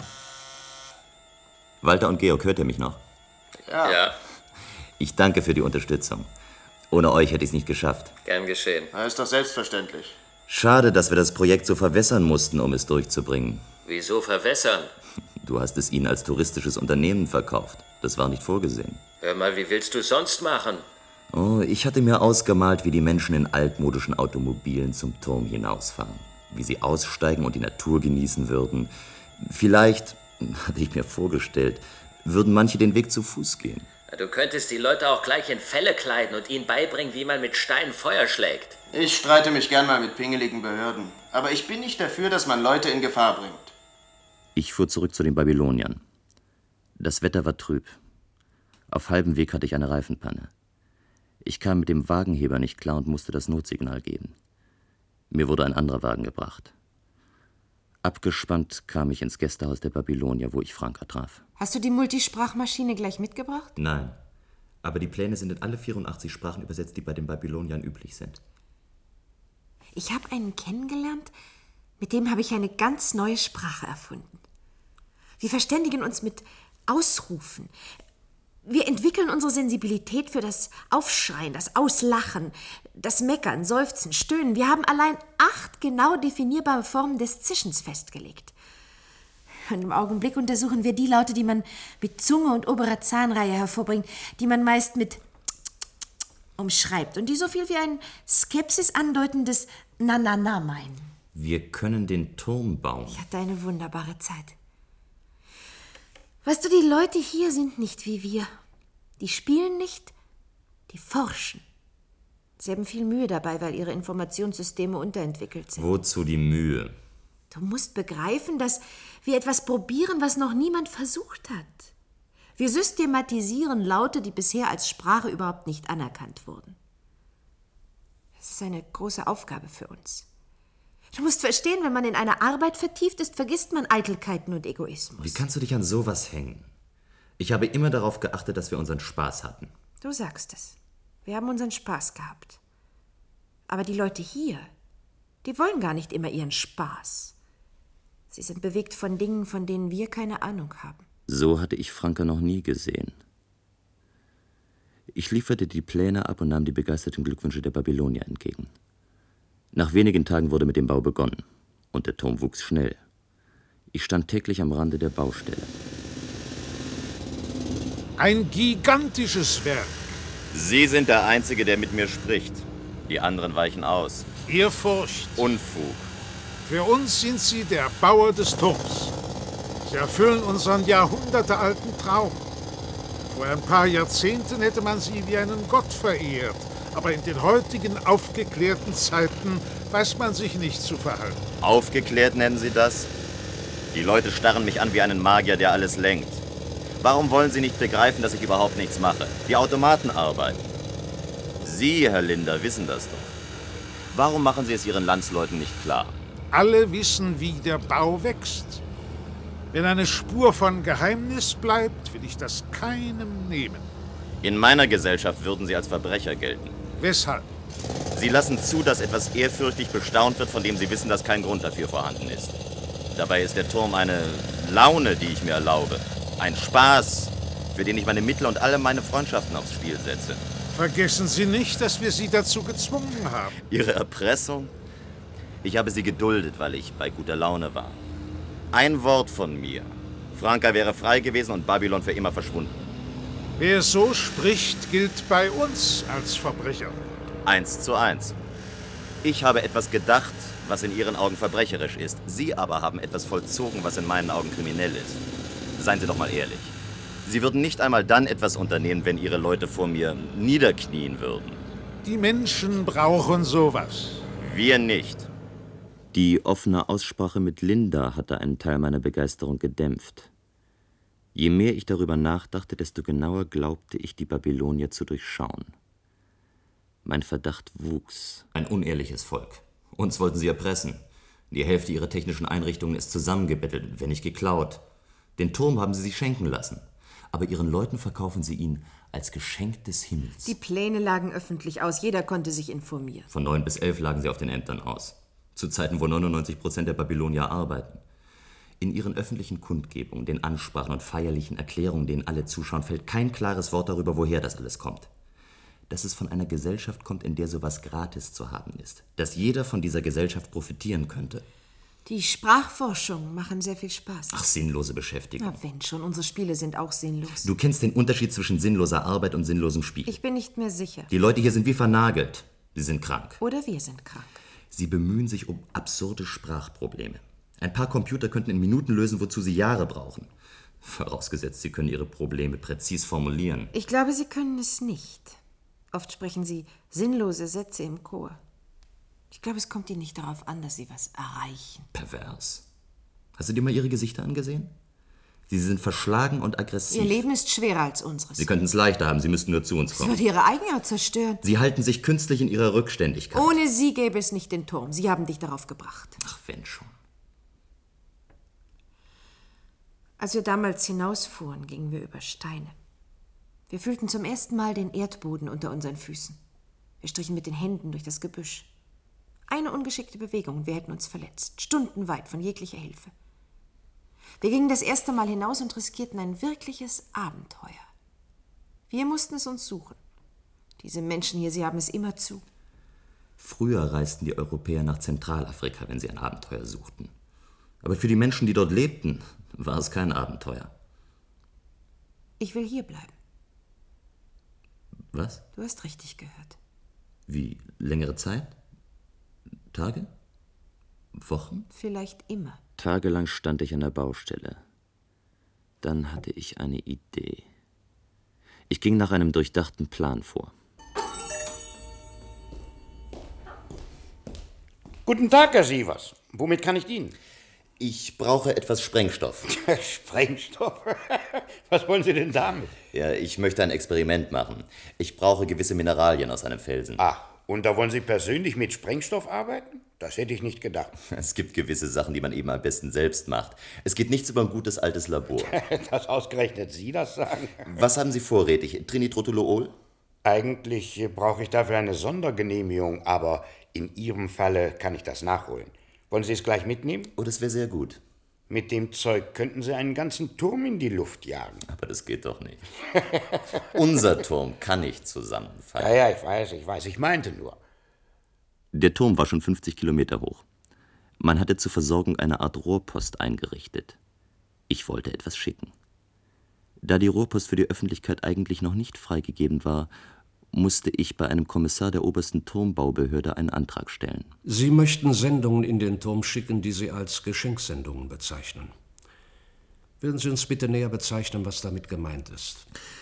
Walter und Georg, hört ihr mich noch? Ja. ja. Ich danke für die Unterstützung. Ohne euch hätte ich es nicht geschafft. Gern geschehen. Das ist doch selbstverständlich. Schade, dass wir das Projekt so verwässern mussten, um es durchzubringen. Wieso verwässern? Du hast es ihnen als touristisches Unternehmen verkauft. Das war nicht vorgesehen. Hör mal, wie willst du es sonst machen? Oh, ich hatte mir ausgemalt, wie die Menschen in altmodischen Automobilen zum Turm hinausfahren. Wie sie aussteigen und die Natur genießen würden. Vielleicht, hatte ich mir vorgestellt, würden manche den Weg zu Fuß gehen. Du könntest die Leute auch gleich in Felle kleiden und ihnen beibringen, wie man mit Steinen Feuer schlägt. Ich streite mich gern mal mit pingeligen Behörden. Aber ich bin nicht dafür, dass man Leute in Gefahr bringt. Ich fuhr zurück zu den Babyloniern. Das Wetter war trüb. Auf halbem Weg hatte ich eine Reifenpanne. Ich kam mit dem Wagenheber nicht klar und musste das Notsignal geben. Mir wurde ein anderer Wagen gebracht. Abgespannt kam ich ins Gästehaus der Babylonier, wo ich Franka traf. Hast du die Multisprachmaschine gleich mitgebracht? Nein, aber die Pläne sind in alle vierundachtzig Sprachen übersetzt, die bei den Babyloniern üblich sind. Ich habe einen kennengelernt, mit dem habe ich eine ganz neue Sprache erfunden. Wir verständigen uns mit Ausrufen. Wir entwickeln unsere Sensibilität für das Aufschreien, das Auslachen, das Meckern, Seufzen, Stöhnen. Wir haben allein acht genau definierbare Formen des Zischens festgelegt. Und im Augenblick untersuchen wir die Laute, die man mit Zunge und oberer Zahnreihe hervorbringt, die man meist mit umschreibt und die so viel wie ein Skepsis andeutendes Na-Na-Na meinen. Wir können den Turm bauen. Ich hatte eine wunderbare Zeit. Weißt du, die Leute hier sind nicht wie wir. Die spielen nicht, die forschen. Sie haben viel Mühe dabei, weil ihre Informationssysteme unterentwickelt sind. Wozu die Mühe? Du musst begreifen, dass wir etwas probieren, was noch niemand versucht hat. Wir systematisieren Laute, die bisher als Sprache überhaupt nicht anerkannt wurden. Es ist eine große Aufgabe für uns. Du musst verstehen, wenn man in eine Arbeit vertieft ist, vergisst man Eitelkeiten und Egoismus. Wie kannst du dich an sowas hängen? Ich habe immer darauf geachtet, dass wir unseren Spaß hatten. Du sagst es. Wir haben unseren Spaß gehabt. Aber die Leute hier, die wollen gar nicht immer ihren Spaß. Sie sind bewegt von Dingen, von denen wir keine Ahnung haben. So hatte ich Franka noch nie gesehen. Ich lieferte die Pläne ab und nahm die begeisterten Glückwünsche der Babylonier entgegen. Nach wenigen Tagen wurde mit dem Bau begonnen. Und der Turm wuchs schnell. Ich stand täglich am Rande der Baustelle. Ein gigantisches Werk. Sie sind der Einzige, der mit mir spricht. Die anderen weichen aus. Ehrfurcht. Unfug. Für uns sind Sie der Bauer des Turms. Sie erfüllen unseren jahrhundertealten Traum. Vor ein paar Jahrzehnten hätte man Sie wie einen Gott verehrt. Aber in den heutigen aufgeklärten Zeiten weiß man sich nicht zu verhalten. Aufgeklärt nennen Sie das? Die Leute starren mich an wie einen Magier, der alles lenkt. Warum wollen Sie nicht begreifen, dass ich überhaupt nichts mache? Die Automaten arbeiten. Sie, Herr Linder, wissen das doch. Warum machen Sie es Ihren Landsleuten nicht klar? Alle wissen, wie der Bau wächst. Wenn eine Spur von Geheimnis bleibt, will ich das keinem nehmen. In meiner Gesellschaft würden Sie als Verbrecher gelten. Weshalb? Sie lassen zu, dass etwas ehrfürchtig bestaunt wird, von dem Sie wissen, dass kein Grund dafür vorhanden ist. Dabei ist der Turm eine Laune, die ich mir erlaube. Ein Spaß, für den ich meine Mittel und alle meine Freundschaften aufs Spiel setze. Vergessen Sie nicht, dass wir Sie dazu gezwungen haben. Ihre Erpressung? Ich habe Sie geduldet, weil ich bei guter Laune war. Ein Wort von mir. Franka wäre frei gewesen und Babylon für immer verschwunden. Wer so spricht, gilt bei uns als Verbrecher. Eins zu eins. Ich habe etwas gedacht, was in Ihren Augen verbrecherisch ist. Sie aber haben etwas vollzogen, was in meinen Augen kriminell ist. Seien Sie doch mal ehrlich. Sie würden nicht einmal dann etwas unternehmen, wenn Ihre Leute vor mir niederknien würden. Die Menschen brauchen sowas. Wir nicht. Die offene Aussprache mit Linda hatte einen Teil meiner Begeisterung gedämpft. Je mehr ich darüber nachdachte, desto genauer glaubte ich, die Babylonier zu durchschauen. Mein Verdacht wuchs. Ein unehrliches Volk. Uns wollten sie erpressen. Die Hälfte ihrer technischen Einrichtungen ist zusammengebettelt, wenn nicht geklaut. Den Turm haben sie sich schenken lassen. Aber ihren Leuten verkaufen sie ihn als Geschenk des Himmels. Die Pläne lagen öffentlich aus. Jeder konnte sich informieren. Von neun bis elf lagen sie auf den Ämtern aus. Zu Zeiten, wo neunundneunzig Prozent der Babylonier arbeiten. In ihren öffentlichen Kundgebungen, den Ansprachen und feierlichen Erklärungen, denen alle zuschauen, fällt kein klares Wort darüber, woher das alles kommt. Dass es von einer Gesellschaft kommt, in der sowas gratis zu haben ist. Dass jeder von dieser Gesellschaft profitieren könnte. Die Sprachforschungen machen sehr viel Spaß. Ach, sinnlose Beschäftigung. Na, wenn schon, unsere Spiele sind auch sinnlos. Du kennst den Unterschied zwischen sinnloser Arbeit und sinnlosem Spiel. Ich bin nicht mehr sicher. Die Leute hier sind wie vernagelt. Sie sind krank. Oder wir sind krank. Sie bemühen sich um absurde Sprachprobleme. Ein paar Computer könnten in Minuten lösen, wozu sie Jahre brauchen. Vorausgesetzt, sie können ihre Probleme präzis formulieren. Ich glaube, sie können es nicht. Oft sprechen sie sinnlose Sätze im Chor. Ich glaube, es kommt ihnen nicht darauf an, dass sie was erreichen. Pervers. Hast du dir mal ihre Gesichter angesehen? Sie sind verschlagen und aggressiv. Ihr Leben ist schwerer als unseres. Sie könnten es leichter haben, sie müssten nur zu uns Das kommen. würde ihre Eigenart zerstören. Sie halten sich künstlich in ihrer Rückständigkeit. Ohne sie gäbe es nicht den Turm. Sie haben dich darauf gebracht. Ach, wenn schon. Als wir damals hinausfuhren, gingen wir über Steine. Wir fühlten zum ersten Mal den Erdboden unter unseren Füßen. Wir strichen mit den Händen durch das Gebüsch. Eine ungeschickte Bewegung und wir hätten uns verletzt, stundenweit von jeglicher Hilfe. Wir gingen das erste Mal hinaus und riskierten ein wirkliches Abenteuer. Wir mussten es uns suchen. Diese Menschen hier, sie haben es immer zu. Früher reisten die Europäer nach Zentralafrika, wenn sie ein Abenteuer suchten. Aber für die Menschen, die dort lebten, war es kein Abenteuer. Ich will hier bleiben. Was? Du hast richtig gehört. Wie, längere Zeit? Tage? Wochen? Vielleicht immer. Tagelang stand ich an der Baustelle. Dann hatte ich eine Idee. Ich ging nach einem durchdachten Plan vor. Guten Tag, Herr Sievers. Womit kann ich dienen? Ich brauche etwas Sprengstoff. Sprengstoff? Was wollen Sie denn damit? Ja, ich möchte ein Experiment machen. Ich brauche gewisse Mineralien aus einem Felsen. Ah, und da wollen Sie persönlich mit Sprengstoff arbeiten? Das hätte ich nicht gedacht. Es gibt gewisse Sachen, die man eben am besten selbst macht. Es geht nichts über ein gutes altes Labor. Dass ausgerechnet Sie das sagen? Was haben Sie vorrätig? Trinitrotoluol? Eigentlich brauche ich dafür eine Sondergenehmigung, aber in Ihrem Falle kann ich das nachholen. Wollen Sie es gleich mitnehmen? Oh, das wäre sehr gut. Mit dem Zeug könnten Sie einen ganzen Turm in die Luft jagen. Aber das geht doch nicht. Unser Turm kann nicht zusammenfallen. Ja, ja, ich weiß, ich weiß, ich meinte nur. Der Turm war schon fünfzig Kilometer hoch. Man hatte zur Versorgung eine Art Rohrpost eingerichtet. Ich wollte etwas schicken. Da die Rohrpost für die Öffentlichkeit eigentlich noch nicht freigegeben war, musste ich bei einem Kommissar der obersten Turmbaubehörde einen Antrag stellen. Sie möchten Sendungen in den Turm schicken, die Sie als Geschenksendungen bezeichnen. Würden Sie uns bitte näher bezeichnen, was damit gemeint ist?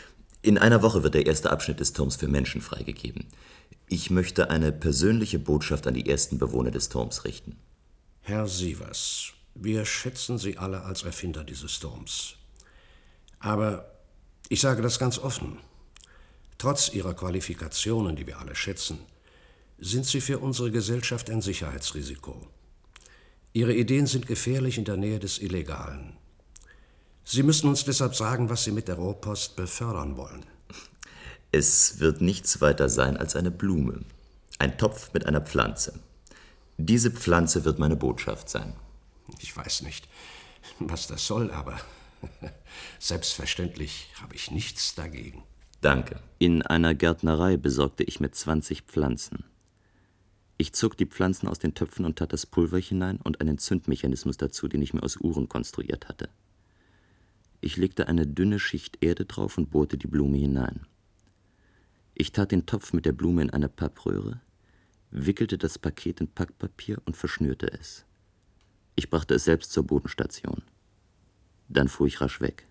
In einer Woche wird der erste Abschnitt des Turms für Menschen freigegeben. Ich möchte eine persönliche Botschaft an die ersten Bewohner des Turms richten. Herr Sievers, wir schätzen Sie alle als Erfinder dieses Turms. Aber ich sage das ganz offen. Trotz Ihrer Qualifikationen, die wir alle schätzen, sind Sie für unsere Gesellschaft ein Sicherheitsrisiko. Ihre Ideen sind gefährlich in der Nähe des Illegalen. Sie müssen uns deshalb sagen, was Sie mit der Rohrpost befördern wollen. Es wird nichts weiter sein als eine Blume. Ein Topf mit einer Pflanze. Diese Pflanze wird meine Botschaft sein. Ich weiß nicht, was das soll, aber selbstverständlich habe ich nichts dagegen. Danke. In einer Gärtnerei besorgte ich mir zwanzig Pflanzen. Ich zog die Pflanzen aus den Töpfen und tat das Pulver hinein und einen Zündmechanismus dazu, den ich mir aus Uhren konstruiert hatte. Ich legte eine dünne Schicht Erde drauf und bohrte die Blume hinein. Ich tat den Topf mit der Blume in eine Pappröhre, wickelte das Paket in Packpapier und verschnürte es. Ich brachte es selbst zur Bodenstation. Dann fuhr ich rasch weg.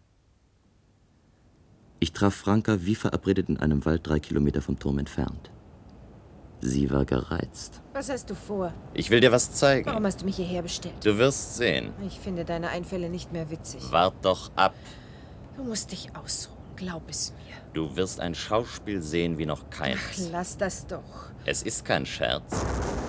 Ich traf Franka wie verabredet in einem Wald drei Kilometer vom Turm entfernt. Sie war gereizt. Was hast du vor? Ich will dir was zeigen. Warum hast du mich hierher bestellt? Du wirst sehen. Ich finde deine Einfälle nicht mehr witzig. Wart doch ab. Du musst dich ausruhen, glaub es mir. Du wirst ein Schauspiel sehen wie noch keins. Ach, lass das doch. Es ist kein Scherz.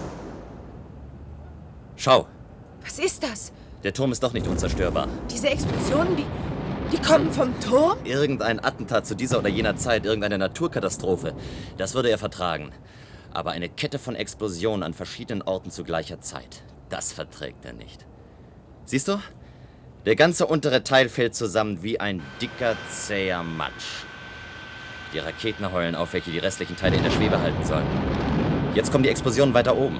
Schau, Was ist das? der Turm ist doch nicht unzerstörbar. Diese Explosionen, die, die kommen vom Turm? Irgendein Attentat zu dieser oder jener Zeit, irgendeine Naturkatastrophe, das würde er vertragen. Aber eine Kette von Explosionen an verschiedenen Orten zu gleicher Zeit, das verträgt er nicht. Siehst du? Der ganze untere Teil fällt zusammen wie ein dicker, zäher Matsch. Die Raketen heulen auf, welche die restlichen Teile in der Schwebe halten sollen. Jetzt kommen die Explosionen weiter oben.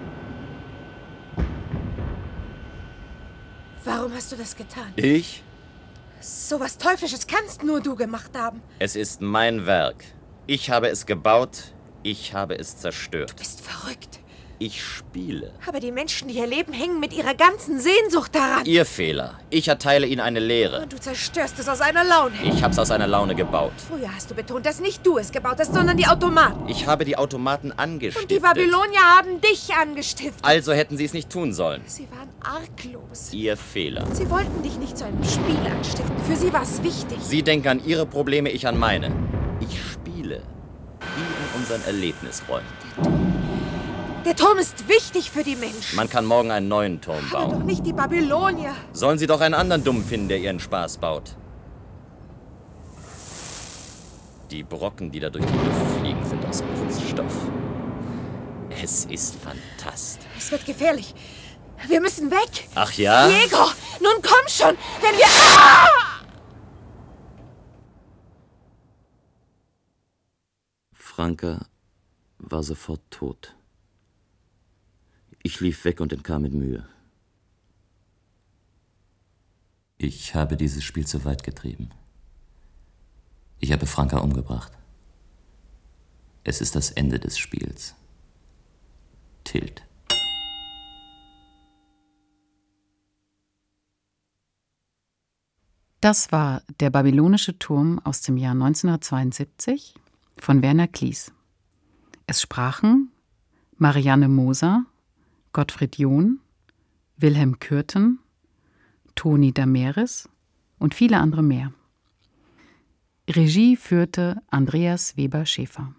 Warum hast du das getan? Ich? So was Teuflisches kannst nur du gemacht haben. Es ist mein Werk. Ich habe es gebaut, ich habe es zerstört. Du bist verrückt. Ich spiele. Aber die Menschen, die hier leben, hängen mit ihrer ganzen Sehnsucht daran. Ihr Fehler. Ich erteile ihnen eine Lehre. Und du zerstörst es aus einer Laune. Ich hab's aus einer Laune gebaut. Früher hast du betont, dass nicht du es gebaut hast, sondern die Automaten. Ich habe die Automaten angestiftet. Und die Babylonier haben dich angestiftet. Also hätten sie es nicht tun sollen. Sie waren arglos. Ihr Fehler. Sie wollten dich nicht zu einem Spiel anstiften. Für sie war es wichtig. Sie denken an ihre Probleme, ich an meine. Ich spiele. Wie in unseren Erlebnisräumen. Der Turm ist wichtig für die Menschen. Man kann morgen einen neuen Turm bauen. Aber doch nicht die Babylonier. Sollen sie doch einen anderen Dummen finden, der ihren Spaß baut. Die Brocken, die da durch die Luft fliegen, sind aus Kunststoff. Es ist fantastisch. Es wird gefährlich. Wir müssen weg. Ach ja? Diego, nun komm schon, wenn wir... Ah! Franka war sofort tot. Ich lief weg und entkam mit Mühe. Ich habe dieses Spiel zu weit getrieben. Ich habe Franka umgebracht. Es ist das Ende des Spiels. Tilt. Das war Der babylonische Turm aus dem Jahr neunzehnhundertzweiundsiebzig von Werner Klies. Es sprachen Marianne Moser, Gottfried John, Wilhelm Kürten, Toni Dameris und viele andere mehr. Regie führte Andreas Weber-Schäfer.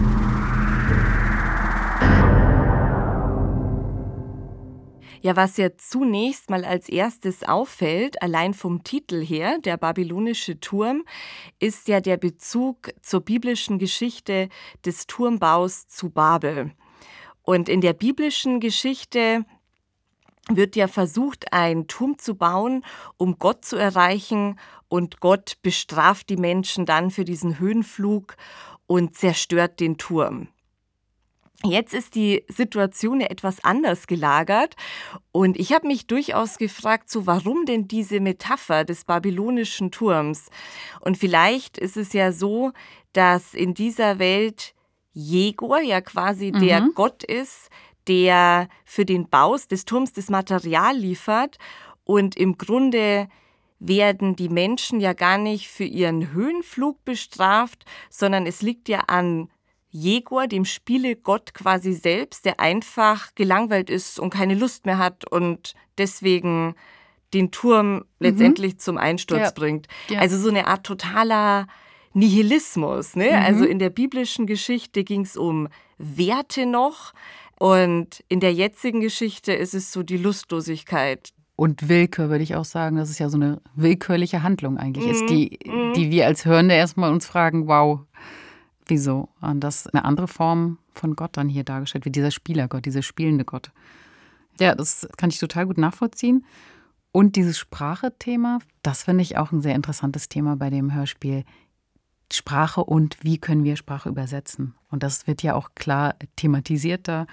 Ja, was ja zunächst mal als erstes auffällt, allein vom Titel her, der babylonische Turm, ist ja der Bezug zur biblischen Geschichte des Turmbaus zu Babel. Und in der biblischen Geschichte wird ja versucht, einen Turm zu bauen, um Gott zu erreichen. Und Gott bestraft die Menschen dann für diesen Höhenflug und zerstört den Turm. Jetzt ist die Situation ja etwas anders gelagert. Und ich habe mich durchaus gefragt, so warum denn diese Metapher des babylonischen Turms? Und vielleicht ist es ja so, dass in dieser Welt Jegor ja quasi mhm. der Gott ist, der für den Bau des Turms das Material liefert und im Grunde werden die Menschen ja gar nicht für ihren Höhenflug bestraft, sondern es liegt ja an Jegor, dem Spielegott quasi selbst, der einfach gelangweilt ist und keine Lust mehr hat und deswegen den Turm letztendlich mhm. zum Einsturz ja. bringt. Ja. Also so eine Art totaler Nihilismus. Ne? Mhm. Also in der biblischen Geschichte ging es um Werte noch und in der jetzigen Geschichte ist es so die Lustlosigkeit. Und Willkür, würde ich auch sagen, dass es ja so eine willkürliche Handlung eigentlich Mhm. ist, die, Mhm. die wir als Hörende erstmal uns fragen, wow, wieso? Und das eine andere Form von Gott dann hier dargestellt wird, dieser Spielergott, dieser spielende Gott. Ja, das kann ich total gut nachvollziehen. Und dieses Sprache-Thema, das finde ich auch ein sehr interessantes Thema bei dem Hörspiel. Sprache und wie können wir Sprache übersetzen? Und das wird ja auch klar thematisiert da,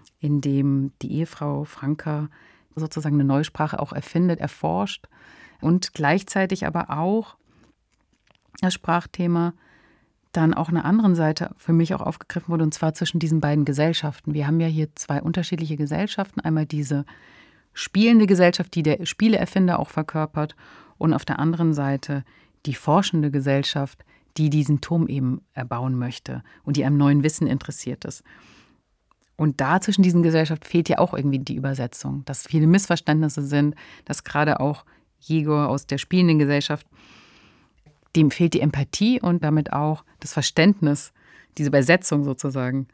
indem die Ehefrau Franka sozusagen eine neue Sprache auch erfindet, erforscht und gleichzeitig aber auch das Sprachthema dann auch eine anderen Seite für mich auch aufgegriffen wurde, und zwar zwischen diesen beiden Gesellschaften. Wir haben ja hier zwei unterschiedliche Gesellschaften. Einmal diese spielende Gesellschaft, die der Spieleerfinder auch verkörpert, und auf der anderen Seite die forschende Gesellschaft, die diesen Turm eben erbauen möchte und die am neuen Wissen interessiert ist. Und da zwischen diesen Gesellschaften fehlt ja auch irgendwie die Übersetzung, dass viele Missverständnisse sind, dass gerade auch Jegor aus der spielenden Gesellschaft, dem fehlt die Empathie und damit auch das Verständnis, diese Übersetzung sozusagen.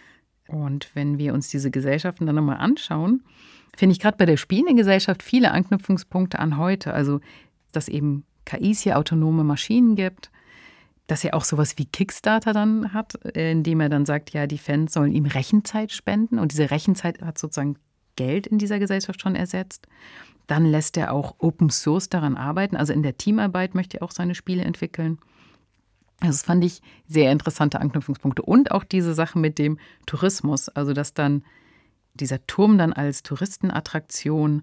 Und wenn wir uns diese Gesellschaften dann nochmal anschauen, finde ich gerade bei der spielenden Gesellschaft viele Anknüpfungspunkte an heute. Also, dass eben K Is hier autonome Maschinen gibt, dass er auch sowas wie Kickstarter dann hat, indem er dann sagt, ja, die Fans sollen ihm Rechenzeit spenden. Und diese Rechenzeit hat sozusagen Geld in dieser Gesellschaft schon ersetzt. Dann lässt er auch Open Source daran arbeiten. Also in der Teamarbeit möchte er auch seine Spiele entwickeln. Also das fand ich sehr interessante Anknüpfungspunkte. Und auch diese Sache mit dem Tourismus. Also dass dann dieser Turm dann als Touristenattraktion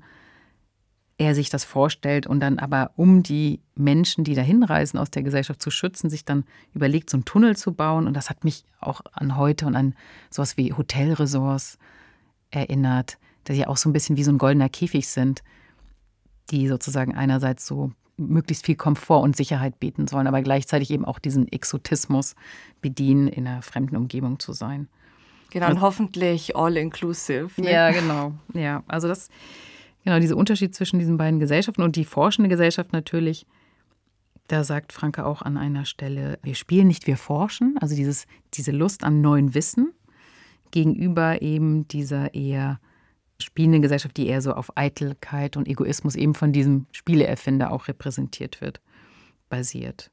er sich das vorstellt und dann aber, um die Menschen, die da hinreisen, aus der Gesellschaft zu schützen, sich dann überlegt, so einen Tunnel zu bauen. Und das hat mich auch an heute und an sowas wie Hotelresorts erinnert, die ja auch so ein bisschen wie so ein goldener Käfig sind, die sozusagen einerseits so möglichst viel Komfort und Sicherheit bieten sollen, aber gleichzeitig eben auch diesen Exotismus bedienen, in einer fremden Umgebung zu sein. Genau, und hoffentlich all-inclusive. Ne? Ja, genau. Ja, also das... Genau, dieser Unterschied zwischen diesen beiden Gesellschaften und die forschende Gesellschaft natürlich, da sagt Franka auch an einer Stelle, wir spielen nicht, wir forschen, also dieses, diese Lust an neuen Wissen gegenüber eben dieser eher spielenden Gesellschaft, die eher so auf Eitelkeit und Egoismus eben von diesem Spieleerfinder auch repräsentiert wird, basiert.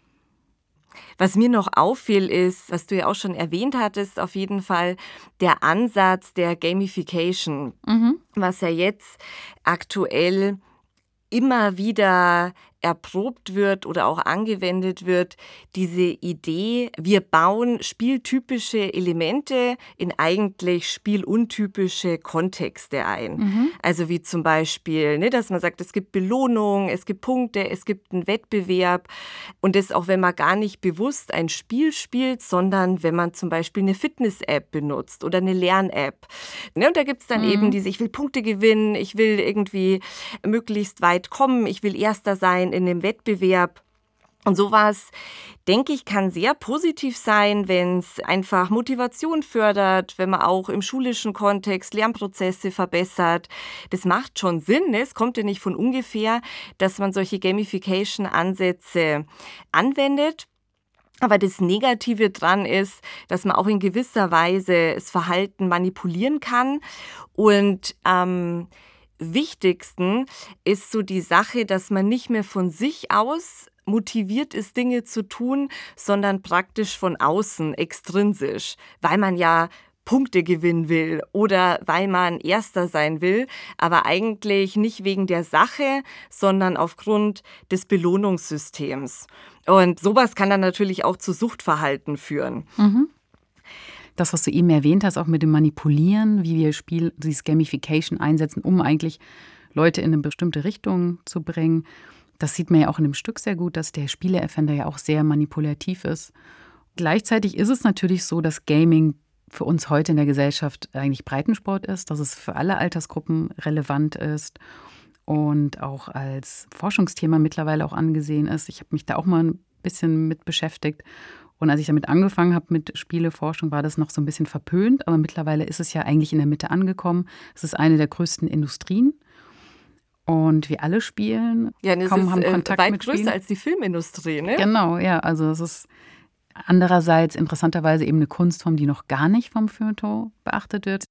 Was mir noch auffiel ist, was du ja auch schon erwähnt hattest, auf jeden Fall der Ansatz der Gamification, mhm. was ja jetzt aktuell immer wieder erprobt wird oder auch angewendet wird, diese Idee, wir bauen spieltypische Elemente in eigentlich spieluntypische Kontexte ein. Mhm. Also wie zum Beispiel, ne, dass man sagt, es gibt Belohnung, es gibt Punkte, es gibt einen Wettbewerb. Und das auch, wenn man gar nicht bewusst ein Spiel spielt, sondern wenn man zum Beispiel eine Fitness-App benutzt oder eine Lern-App. Ne, und da gibt es dann mhm. eben diese, ich will Punkte gewinnen, ich will irgendwie möglichst weit kommen, ich will Erster sein in dem Wettbewerb. Und sowas, denke ich, kann sehr positiv sein, wenn es einfach Motivation fördert, wenn man auch im schulischen Kontext Lernprozesse verbessert. Das macht schon Sinn, ne? Es kommt ja nicht von ungefähr, dass man solche Gamification-Ansätze anwendet. Aber das Negative dran ist, dass man auch in gewisser Weise das Verhalten manipulieren kann. Und am wichtigsten ist so die Sache, dass man nicht mehr von sich aus motiviert ist, Dinge zu tun, sondern praktisch von außen, extrinsisch, weil man ja Punkte gewinnen will oder weil man Erster sein will, aber eigentlich nicht wegen der Sache, sondern aufgrund des Belohnungssystems. Und sowas kann dann natürlich auch zu Suchtverhalten führen. Mhm. Das, was du eben erwähnt hast, auch mit dem Manipulieren, wie wir Spiel, dieses Gamification einsetzen, um eigentlich Leute in eine bestimmte Richtung zu bringen. Das sieht man ja auch in dem Stück sehr gut, dass der Spieleerfinder ja auch sehr manipulativ ist. Gleichzeitig ist es natürlich so, dass Gaming für uns heute in der Gesellschaft eigentlich Breitensport ist, dass es für alle Altersgruppen relevant ist und auch als Forschungsthema mittlerweile auch angesehen ist. Ich habe mich da auch mal ein bisschen mit beschäftigt. Und als ich damit angefangen habe mit Spieleforschung, war das noch so ein bisschen verpönt. Aber mittlerweile ist es ja eigentlich in der Mitte angekommen. Es ist eine der größten Industrien. Und wir alle spielen, ja, das kaum ist, haben äh, Kontakt weit mit größer Spielen. als die Filmindustrie, ne? Genau, ja. Also es ist andererseits interessanterweise eben eine Kunstform, die noch gar nicht vom Feuilleton beachtet wird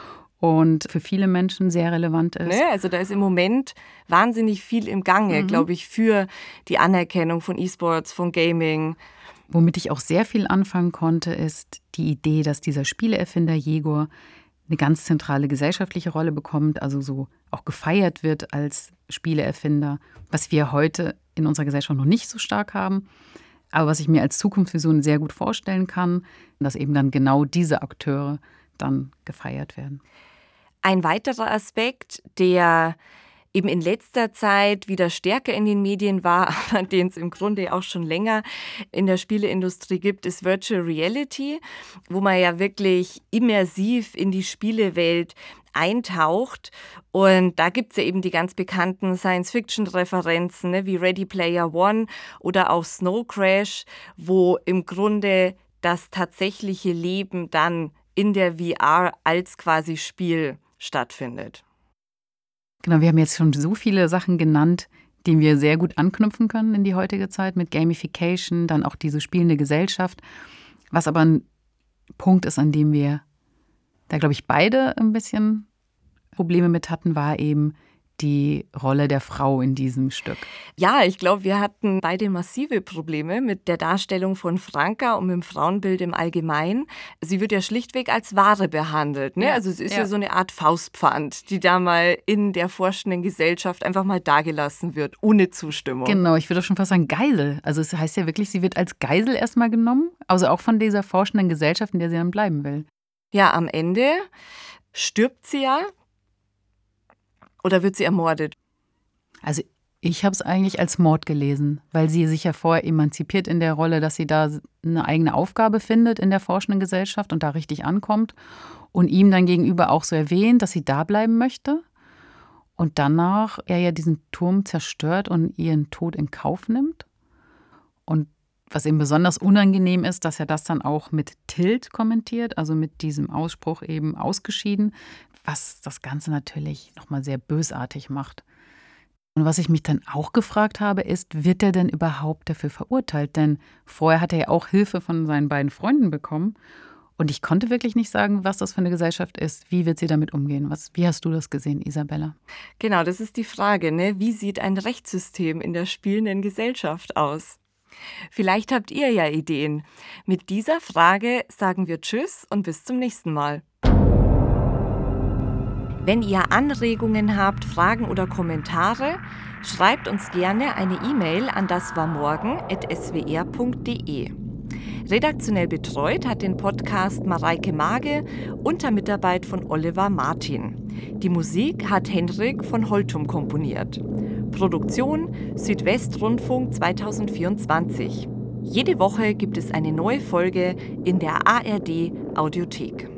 und für viele Menschen sehr relevant ist. Ne, also da ist im Moment wahnsinnig viel im Gange, Mhm. glaube ich, für die Anerkennung von E-Sports, von Gaming. Womit ich auch sehr viel anfangen konnte, ist die Idee, dass dieser Spieleerfinder Jegor eine ganz zentrale gesellschaftliche Rolle bekommt, also so auch gefeiert wird als Spieleerfinder, was wir heute in unserer Gesellschaft noch nicht so stark haben, aber was ich mir als Zukunftsvision sehr gut vorstellen kann, dass eben dann genau diese Akteure dann gefeiert werden. Ein weiterer Aspekt, der eben in letzter Zeit wieder stärker in den Medien war, aber den es im Grunde auch schon länger in der Spieleindustrie gibt, ist Virtual Reality, wo man ja wirklich immersiv in die Spielewelt eintaucht. Und da gibt es ja eben die ganz bekannten Science-Fiction-Referenzen, ne, wie Ready Player One oder auch Snow Crash, wo im Grunde das tatsächliche Leben dann in der V R als quasi Spiel stattfindet. Genau, wir haben jetzt schon so viele Sachen genannt, die wir sehr gut anknüpfen können in die heutige Zeit mit Gamification, dann auch diese spielende Gesellschaft. Was aber ein Punkt ist, an dem wir da, glaube ich, beide ein bisschen Probleme mit hatten, war eben die Rolle der Frau in diesem Stück. Ja, ich glaube, wir hatten beide massive Probleme mit der Darstellung von Franka und mit dem Frauenbild im Allgemeinen. Sie wird ja schlichtweg als Ware behandelt, ne? Ja, Also es ist ja. ja so eine Art Faustpfand, die da mal in der forschenden Gesellschaft einfach mal dagelassen wird, ohne Zustimmung. Genau, ich würde auch schon fast sagen Geisel. Also es heißt ja wirklich, sie wird als Geisel erstmal genommen, also auch von dieser forschenden Gesellschaft, in der sie dann bleiben will. Ja, am Ende stirbt sie ja. Oder wird sie ermordet? Also ich habe es eigentlich als Mord gelesen, weil sie sich ja vorher emanzipiert in der Rolle, dass sie da eine eigene Aufgabe findet in der forschenden Gesellschaft und da richtig ankommt und ihm dann gegenüber auch so erwähnt, dass sie da bleiben möchte und danach er ja diesen Turm zerstört und ihren Tod in Kauf nimmt. Und was eben besonders unangenehm ist, dass er das dann auch mit Tilt kommentiert, also mit diesem Ausspruch eben ausgeschieden, was das Ganze natürlich nochmal sehr bösartig macht. Und was ich mich dann auch gefragt habe, ist, wird er denn überhaupt dafür verurteilt? Denn vorher hat er ja auch Hilfe von seinen beiden Freunden bekommen. Und ich konnte wirklich nicht sagen, was das für eine Gesellschaft ist. Wie wird sie damit umgehen? Was, wie hast du das gesehen, Isabella? Genau, das ist die Frage, ne? Wie sieht ein Rechtssystem in der spielenden Gesellschaft aus? Vielleicht habt ihr ja Ideen. Mit dieser Frage sagen wir Tschüss und bis zum nächsten Mal. Wenn ihr Anregungen habt, Fragen oder Kommentare, schreibt uns gerne eine E-Mail an daswarmorgen at s w r punkt d e. Redaktionell betreut hat den Podcast Mareike Mage unter Mitarbeit von Oliver Martin. Die Musik hat Henrik von Holtum komponiert. Produktion Südwestrundfunk zwanzig vierundzwanzig. Jede Woche gibt es eine neue Folge in der A R D Audiothek.